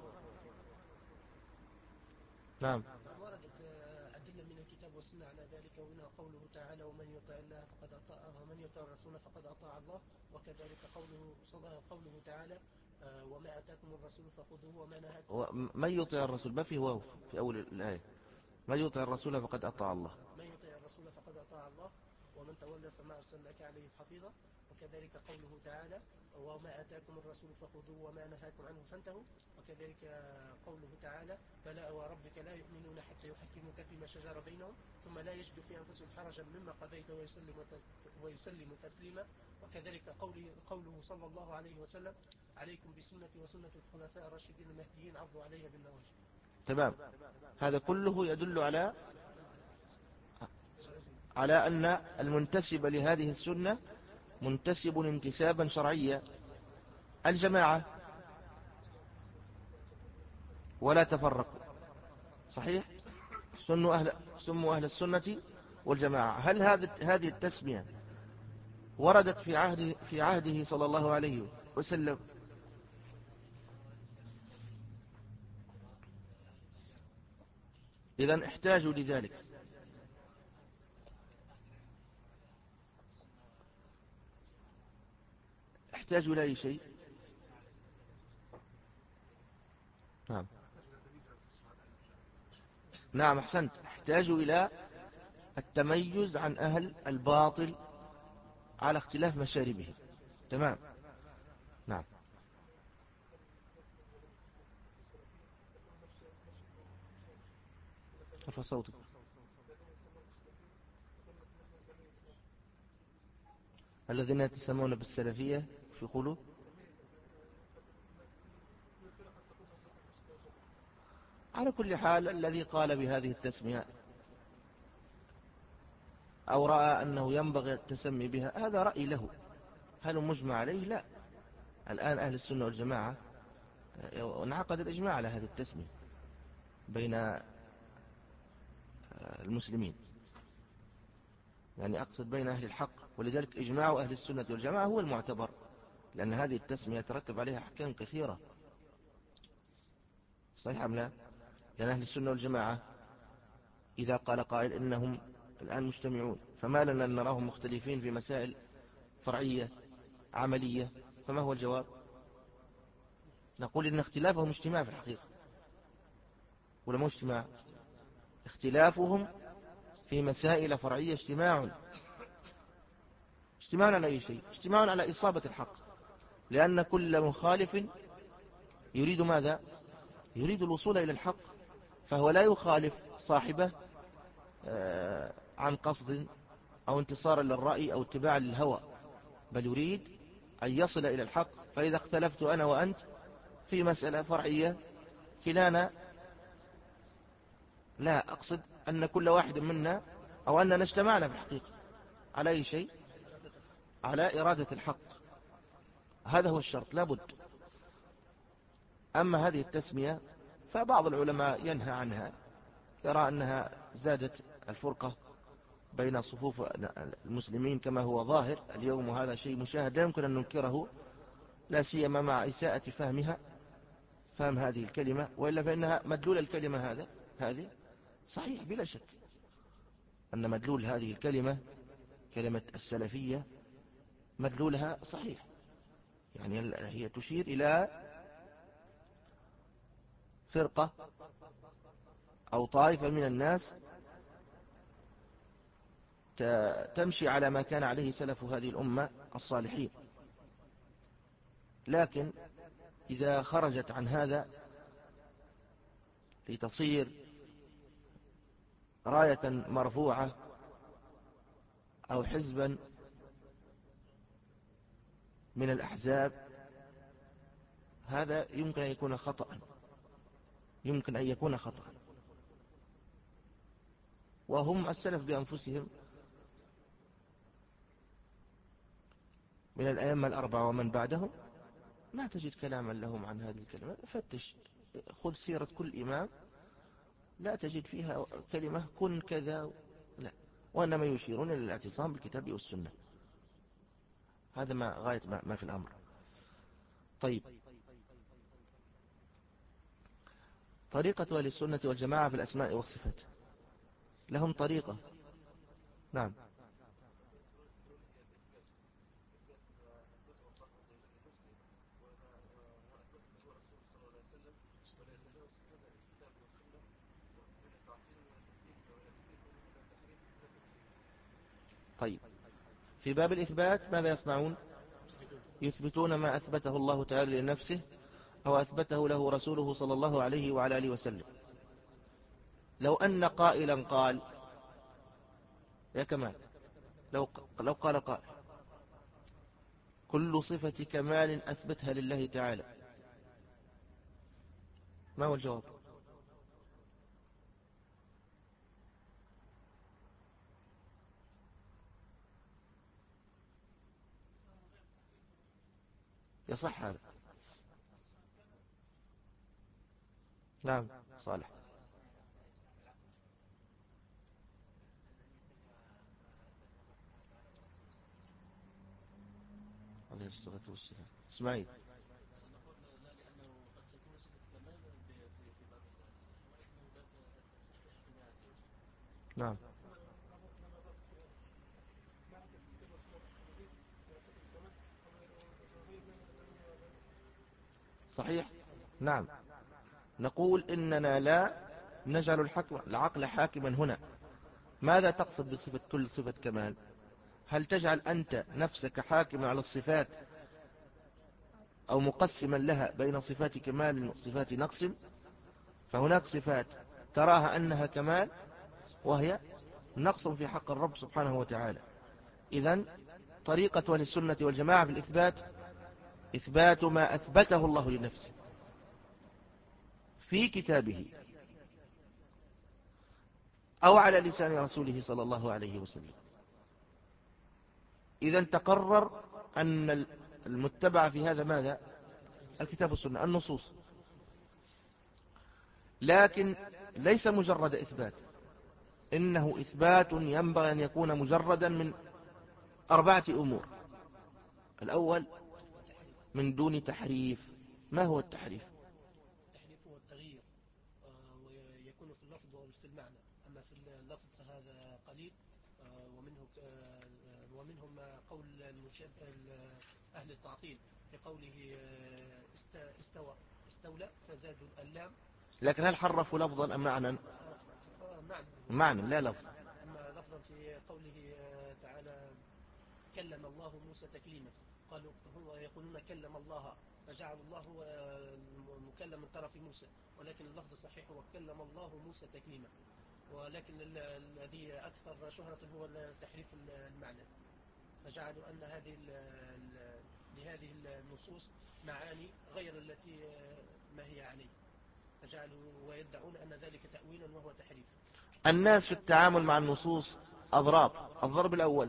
نعم. وردت أدلة من الكتاب والسنة على ذلك، ومنها قوله تعالى ومن يطع الله فقد أطاع ومن يطع الرسول فقد أطاع الله، وكذلك قوله قوله تعالى وما أتاكم الرسول فخذوه وما نهاكم. من يطع الرسول ما فيه واو في أول الآية، من يطع الرسول فقد أطاع الله. من يطع الرسول فقد أطاع الله ومن تولى فما أرسلناك عليه حفيظا. وكذلك قوله تعالى وما آتاكم الرسول فخذوه وما نهاكم عنه فانتهوا. وكذلك قوله تعالى فلا وربك لا يؤمنون حتى يحكموك فيما شجر بينهم ثم لا يجدوا في أنفسهم حرجا مما قضيت ويسلموا ويسلموا تسليما. وكذلك قوله, قوله صلى الله عليه وسلم عليكم بسنتي وسنة الخلفاء الراشدين المهديين عضوا عليها بالنواجذ. تمام. هذا كله يدل على على أن المنتسب لهذه السنة منتسب انتسابا شرعيا. الجماعة ولا تفرقوا، صحيح؟ سموا أهل, سموا أهل السنة والجماعة. هل هذه التسمية وردت في عهده, في عهده صلى الله عليه وسلم؟ إذن احتاجوا لذلك. احتاجوا إلى أي شيء؟ نعم نعم أحسنت. احتاجوا إلى التميز عن أهل الباطل على اختلاف مشاربه. تمام. نعم. ارفع صوتك. الذين يتسمون بالسلفية في قلوب على كل حال الذي قال بهذه التسمية أو رأى أنه ينبغي التسمي بها هذا رأي له. هل مجمع عليه؟ لا. الآن أهل السنة والجماعة انعقد الإجماع على هذه التسمية بين المسلمين، يعني أقصد بين أهل الحق، ولذلك إجماع أهل السنة والجماعة هو المعتبر، لأن هذه التسمية يترتب عليها أحكام كثيرة. صحيح أم لا؟ لأن أهل السنة والجماعة إذا قال قائل إنهم الآن مجتمعون، فما لنا أن نراهم مختلفين في مسائل فرعية عملية، فما هو الجواب؟ نقول إن اختلافهم اجتماع في الحقيقة، ولا مو اجتماع؟ اختلافهم في مسائل فرعية اجتماع. اجتماع على أي شيء؟ اجتماع على إصابة الحق، لأن كل مخالف يريد ماذا؟ يريد الوصول إلى الحق، فهو لا يخالف صاحبه عن قصد أو انتصارا للرأي أو اتباعا للهوى، بل يريد أن يصل إلى الحق. فإذا اختلفت أنا وأنت في مسألة فرعية كلانا، لا أقصد أن كل واحد منا أو أننا اجتمعنا في الحقيقة على أي شيء؟ على إرادة الحق. هذا هو الشرط لابد. أما هذه التسمية فبعض العلماء ينهى عنها، يرى أنها زادت الفرقة بين صفوف المسلمين كما هو ظاهر اليوم، وهذا شيء مشاهد لا يمكن أن ننكره، لا سيما مع إساءة فهمها فهم هذه الكلمة، وإلا فإنها مدلول الكلمة هذا هذه صحيح بلا شك أن مدلول هذه الكلمة كلمة السلفية مدلولها صحيح، يعني هي تشير إلى فرقة أو طائفة من الناس تمشي على ما كان عليه سلف هذه الأمة الصالحين. لكن إذا خرجت عن هذا لتصير راية مرفوعة أو حزبا من الأحزاب، هذا يمكن أن يكون خطأ، يمكن أن يكون خطأ. وهم السلف بأنفسهم من الأئمة الأربعة ومن بعدهم ما تجد كلاما لهم عن هذه الكلمات. فتش، خذ سيرة كل إمام، لا تجد فيها كلمة كن كذا، لا، وإنما يشيرون إلى الاعتصام بالكتاب والسنة. هذا ما غاية ما, ما في الأمر. طيب، طريقة أهل السنة والجماعة في الأسماء والصفات، لهم طريقة. نعم. طيب، في باب الإثبات ماذا يصنعون؟ يثبتون ما أثبته الله تعالى لنفسه أو أثبته له رسوله صلى الله عليه وعلى آله وسلم. لو أن قائلا قال يا كمال، لو لو قال قائل كل صفة كمال أثبتها لله تعالى، ما هو الجواب؟ يصح هذا؟ نعم صالح. عليه الصلاة والسلام. اسمعي. نعم. صحيح. نعم. نقول إننا لا نجعل الحكم العقل حاكما هنا. ماذا تقصد بصفة كل صفة كمال؟ هل تجعل أنت نفسك حاكما على الصفات أو مقسما لها بين صفات كمال وصفات نقص؟ فهناك صفات تراها أنها كمال وهي نقص في حق الرب سبحانه وتعالى. إذن طريقة أهل السنة والجماعة في الإثبات إثبات ما أثبته الله لنفسه في كتابه أو على لسان رسوله صلى الله عليه وسلم. إذن تقرر أن المتبع في هذا ماذا؟ الكتاب والسنة، النصوص. لكن ليس مجرد إثبات، إنه إثبات ينبغي أن يكون مجردا من أربعة أمور. الأول من دون تحريف. ما هو التحريف؟ التحريف هو التغيير، ويكون في اللفظ وفي المعنى. أما في اللفظ فهذا قليل، ومنه ومنهم قول أهل التعطيل في قوله استوى استولى فزادوا اللام. لكن هل حرفوا لفظا أم معنى؟ معنى معنى لا لفظ. أما لفظا في قوله تعالى كلم الله موسى تكليما، قالوا هو يقولون كلم الله فجعل الله مكلم من طرف موسى، ولكن اللفظ الصحيح هو كلم الله موسى تكليما. ولكن الذي أكثر شهرة هو تحريف المعنى، فجعلوا أن هذه لهذه النصوص معاني غير التي ما هي عليه، فجعلوا ويدعون أن ذلك تأويل وهو تحريف. الناس في التعامل مع النصوص أضراب. الضرب الأول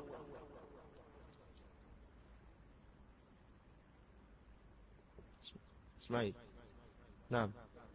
اسمعي. نعم.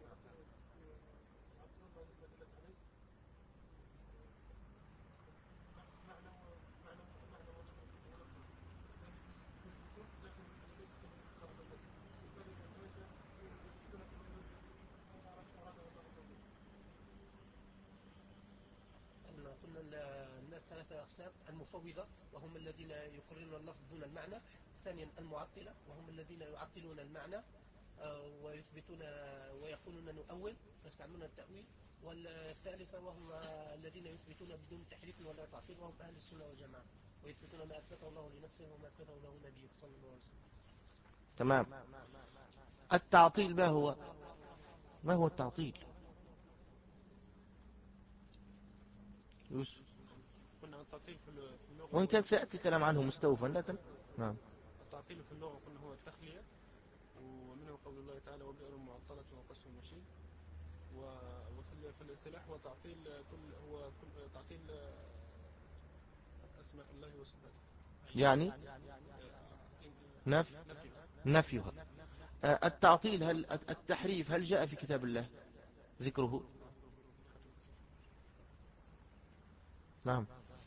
قلنا الناس ثلاثة أقسام: المفوضة وهم الذين يقررون اللفظ دون المعنى، ثانيا المعطلة وهم الذين يعطلون المعنى ويثبتون ويقولون نؤول ويستعملون التأويل، والثالثة وهم الذين يثبتون بدون تحريف ولا تعطيل وهم أهل السنة والجماعة، ويثبتون ما أثبته الله لنفسه وما أثبته له نبيه صلى الله عليه وسلم. تمام. التعطيل ما هو؟ ما هو التعطيل؟ يوسف. قلنا التعطيل في اللغة، وإن كان سيأتي كلام عنه مستوفا، لكن نعم. التعطيل في اللغة قلنا هو التخلية، ومنه قول الله تعالى وبئر معطلة وقصر مشيد. وفي الاصطلاح هو تعطيل كل هو كل تعطيل أسماء الله وصفاته، يعني نف نفيها. التعطيل، هل التحريف هل جاء في كتاب الله ذكره؟ نعم،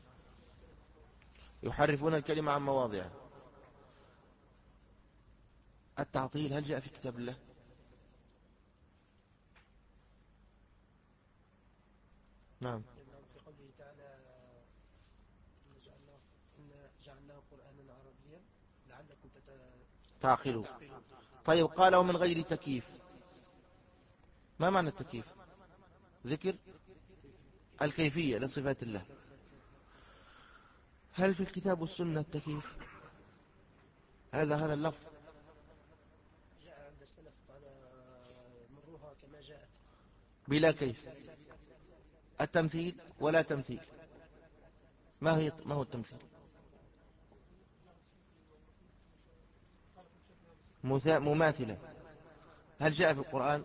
يحرفون الكلمة عن مواضعه. التعطيل هل جاء في كتاب الله؟ نعم، في قوله تعالى إن جعلناه إن جعلناه قرآنا عربيا لعلكم تعقلوا. تعقلون. طيب قال ومن غير تكييف، ما معنى التكييف؟ ذكر الكيفية لصفات الله. هل في الكتاب والسنة التكييف؟ هذا هذا اللفظ جاء عند السلف قال مروها كما جاءت بلا كيف. التمثيل ولا تمثيل، ما هي ما هو التمثيل؟ مماثلة. هل جاء في القرآن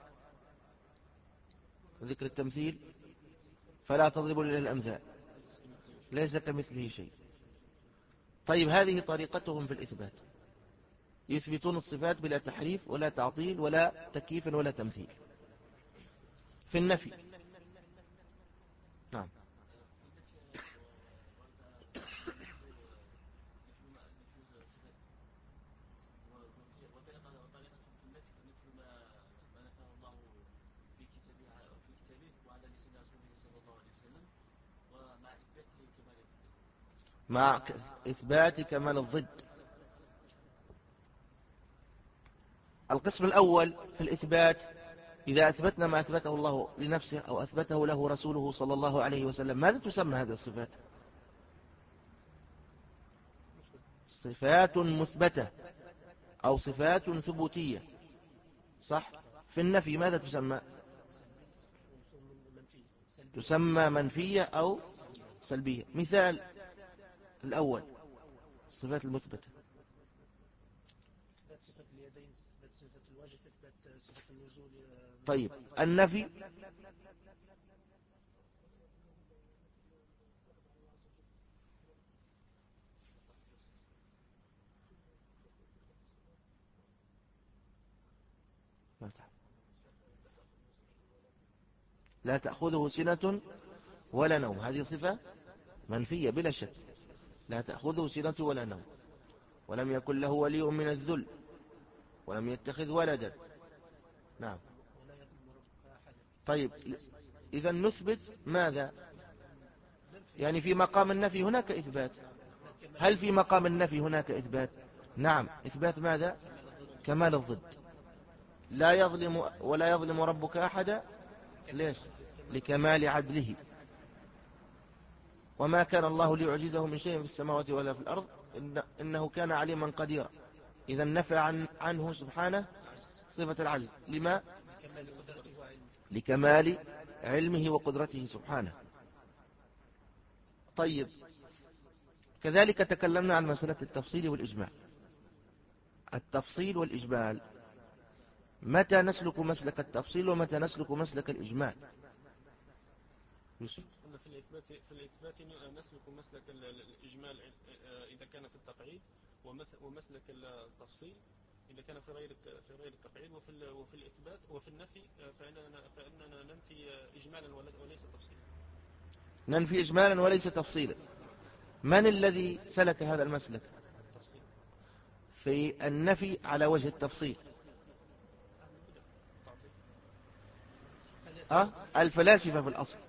ذكر التمثيل؟ فلا تضربوا لله الأمثال ليس كمثله شيء. طيب هذه طريقتهم في الإثبات، يثبتون الصفات بلا تحريف ولا تعطيل ولا تكييف ولا تمثيل. في النفي نعم، مع إثبات كمال الضد. القسم الأول في الإثبات، إذا أثبتنا ما أثبته الله لنفسه أو أثبته له رسوله صلى الله عليه وسلم، ماذا تسمى هذه الصفات؟ صفات مثبتة أو صفات ثبوتية، صح؟ في النفي ماذا تسمى؟ تسمى منفية أو سلبية. مثال الأول الصفات المثبتة، إثبات صفة اليدين، إثبات صفة الوجه، إثبات صفة النزول. طيب النفي لا تأخذه سنة ولا نوم، هذه صفة منفية بلا شك. لا تأخذه سنة ولا نوم، ولم يكن له ولي من الذل، ولم يتخذ ولدا. نعم. طيب إذا نثبت ماذا؟ يعني في مقام النفي هناك إثبات. هل في مقام النفي هناك إثبات؟ نعم، إثبات ماذا؟ كمال الضد. لا يظلم ولا يظلم ربك أحدا. ليش؟ لكمال عدله. وما كان الله ليعجزه من شيء في السماوات ولا في الأرض إن إنه كان عليما قديرا. إذا نفى عن عنه سبحانه صفة العجز. لما؟ لكمال علمه وقدرته سبحانه. طيب كذلك تكلمنا عن مسألة التفصيل والإجمال. التفصيل والإجمال، متى نسلك مسلك التفصيل ومتى نسلك مسلك الإجمال؟ يوسف. في الإثبات في الإثبات نسلك مسلك الإجمال إذا كان في التقعيد، ومسلك التفصيل إذا كان في غير في غير التقعيد. وفي وفي الإثبات وفي النفي فإننا فإننا ننفي إجمالا وليس تفصيلا. ننفي إجمالا وليس تفصيلا. من الذي سلك هذا المسلك في النفي على وجه التفصيل؟ أه؟ الفلاسفة في الأصل،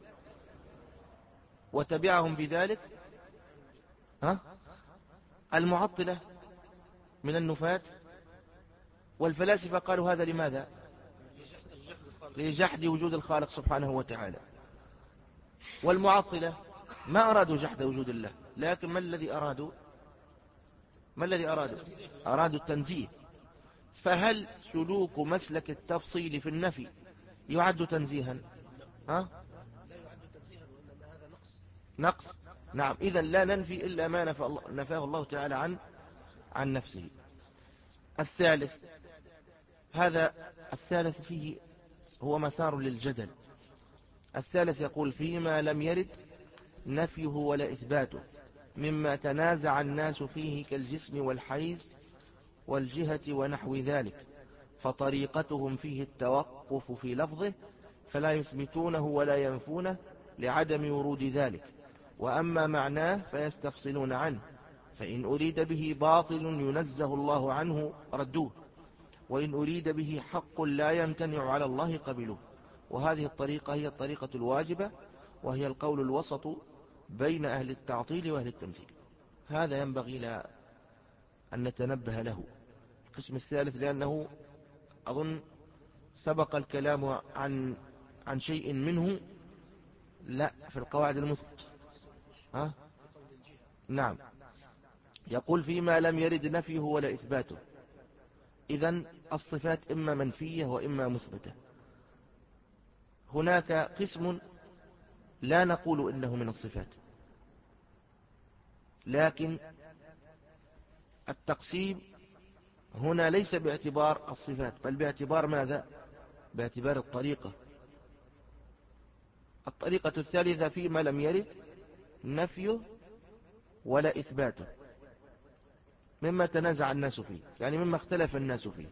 وتبعهم بذلك أه؟ المعطلة من النفاة. والفلاسفة قالوا هذا لماذا؟ لجحد وجود الخالق سبحانه وتعالى. والمعطلة ما أرادوا جحد وجود الله، لكن ما الذي أرادوا؟ ما الذي أرادوا؟ أرادوا التنزيه. فهل سلوك مسلك التفصيل في النفي يعد تنزيها؟ ها؟ لا يعد تنزيها، وإنما هذا نقص. نقص. نعم. إذن لا ننفي إلا ما نفاه الله تعالى عن عن نفسه. الثالث، هذا الثالث فيه هو مثار للجدل. الثالث يقول فيما لم يرد نفيه ولا إثباته مما تنازع الناس فيه كالجسم والحيز والجهة ونحو ذلك، فطريقتهم فيه التوقف في لفظه فلا يثبتونه ولا ينفونه لعدم ورود ذلك، وأما معناه فيستفصلون عنه، فإن أريد به باطل ينزه الله عنه ردوه، وإن أريد به حق لا يمتنع على الله قبلوه. وهذه الطريقة هي الطريقة الواجبة، وهي القول الوسط بين أهل التعطيل وأهل التمثيل. هذا ينبغي لا أن نتنبه له. القسم الثالث لأنه أظن سبق الكلام عن عن شيء منه، لا في القواعد المثلى. ها؟ نعم. يقول فيما لم يرد نفيه ولا إثباته. إذن الصفات إما منفية وإما مثبتة. هناك قسم لا نقول إنه من الصفات، لكن التقسيم هنا ليس باعتبار الصفات، بل باعتبار ماذا؟ باعتبار الطريقة. الطريقة الثالثة فيما لم يرد نفيه ولا إثباته، مما تنازع الناس فيه، يعني مما اختلف الناس فيه.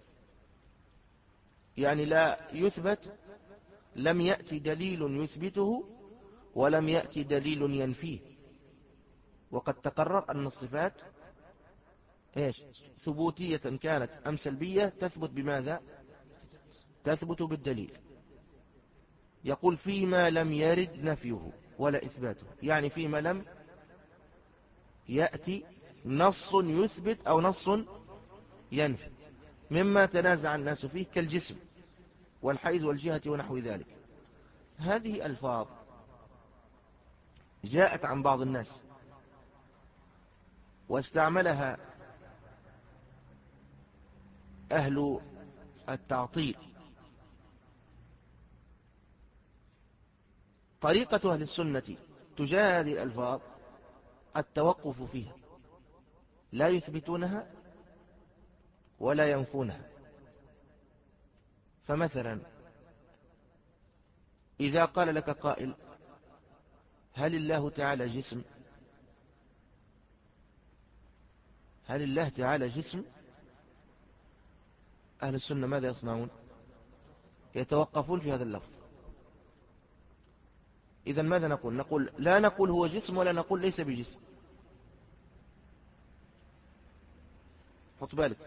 يعني لا يثبت، لم يأتي دليل يثبته ولم يأتي دليل ينفيه. وقد تقرر أن الصفات إيش؟ ثبوتية كانت أم سلبية تثبت بماذا؟ تثبت بالدليل. يقول فيما لم يرد نفيه ولا إثباته، يعني فيما لم يأتي نص يثبت أو نص ينفي، مما تنازع الناس فيه كالجسم والحيز والجهة ونحو ذلك. هذه ألفاظ جاءت عن بعض الناس واستعملها أهل التعطيل. طريقة أهل السنة تجاه هذه الألفاظ التوقف فيها، لا يثبتونها ولا ينفونها. فمثلا إذا قال لك قائل هل الله تعالى جسم؟ هل الله تعالى جسم؟ أهل السنة ماذا يصنعون؟ يتوقفون في هذا اللفظ. إذن ماذا نقول؟ نقول لا نقول هو جسم ولا نقول ليس بجسم. حط بالك،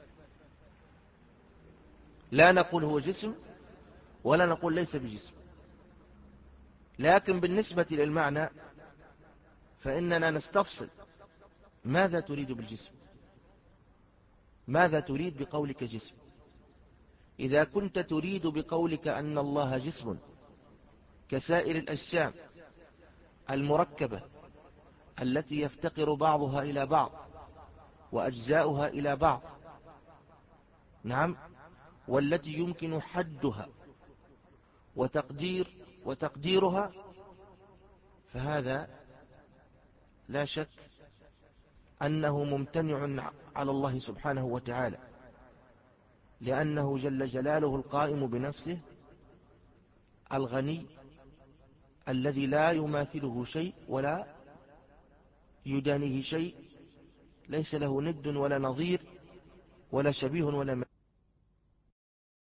لا نقول هو جسم ولا نقول ليس بجسم، لكن بالنسبة للمعنى فإننا نستفصل ماذا تريد بالجسم، ماذا تريد بقولك جسم. إذا كنت تريد بقولك أن الله جسم كسائر الأجسام المركبة التي يفتقر بعضها إلى بعض وأجزاؤها إلى بعض، نعم، والتي يمكن حدها وتقدير وتقديرها، فهذا لا شك أنه ممتنع على الله سبحانه وتعالى، لأنه جل جلاله القائم بنفسه الغني الذي لا يماثله شيء ولا يدانيه شيء، ليس له ند ولا نظير ولا شبيه ولا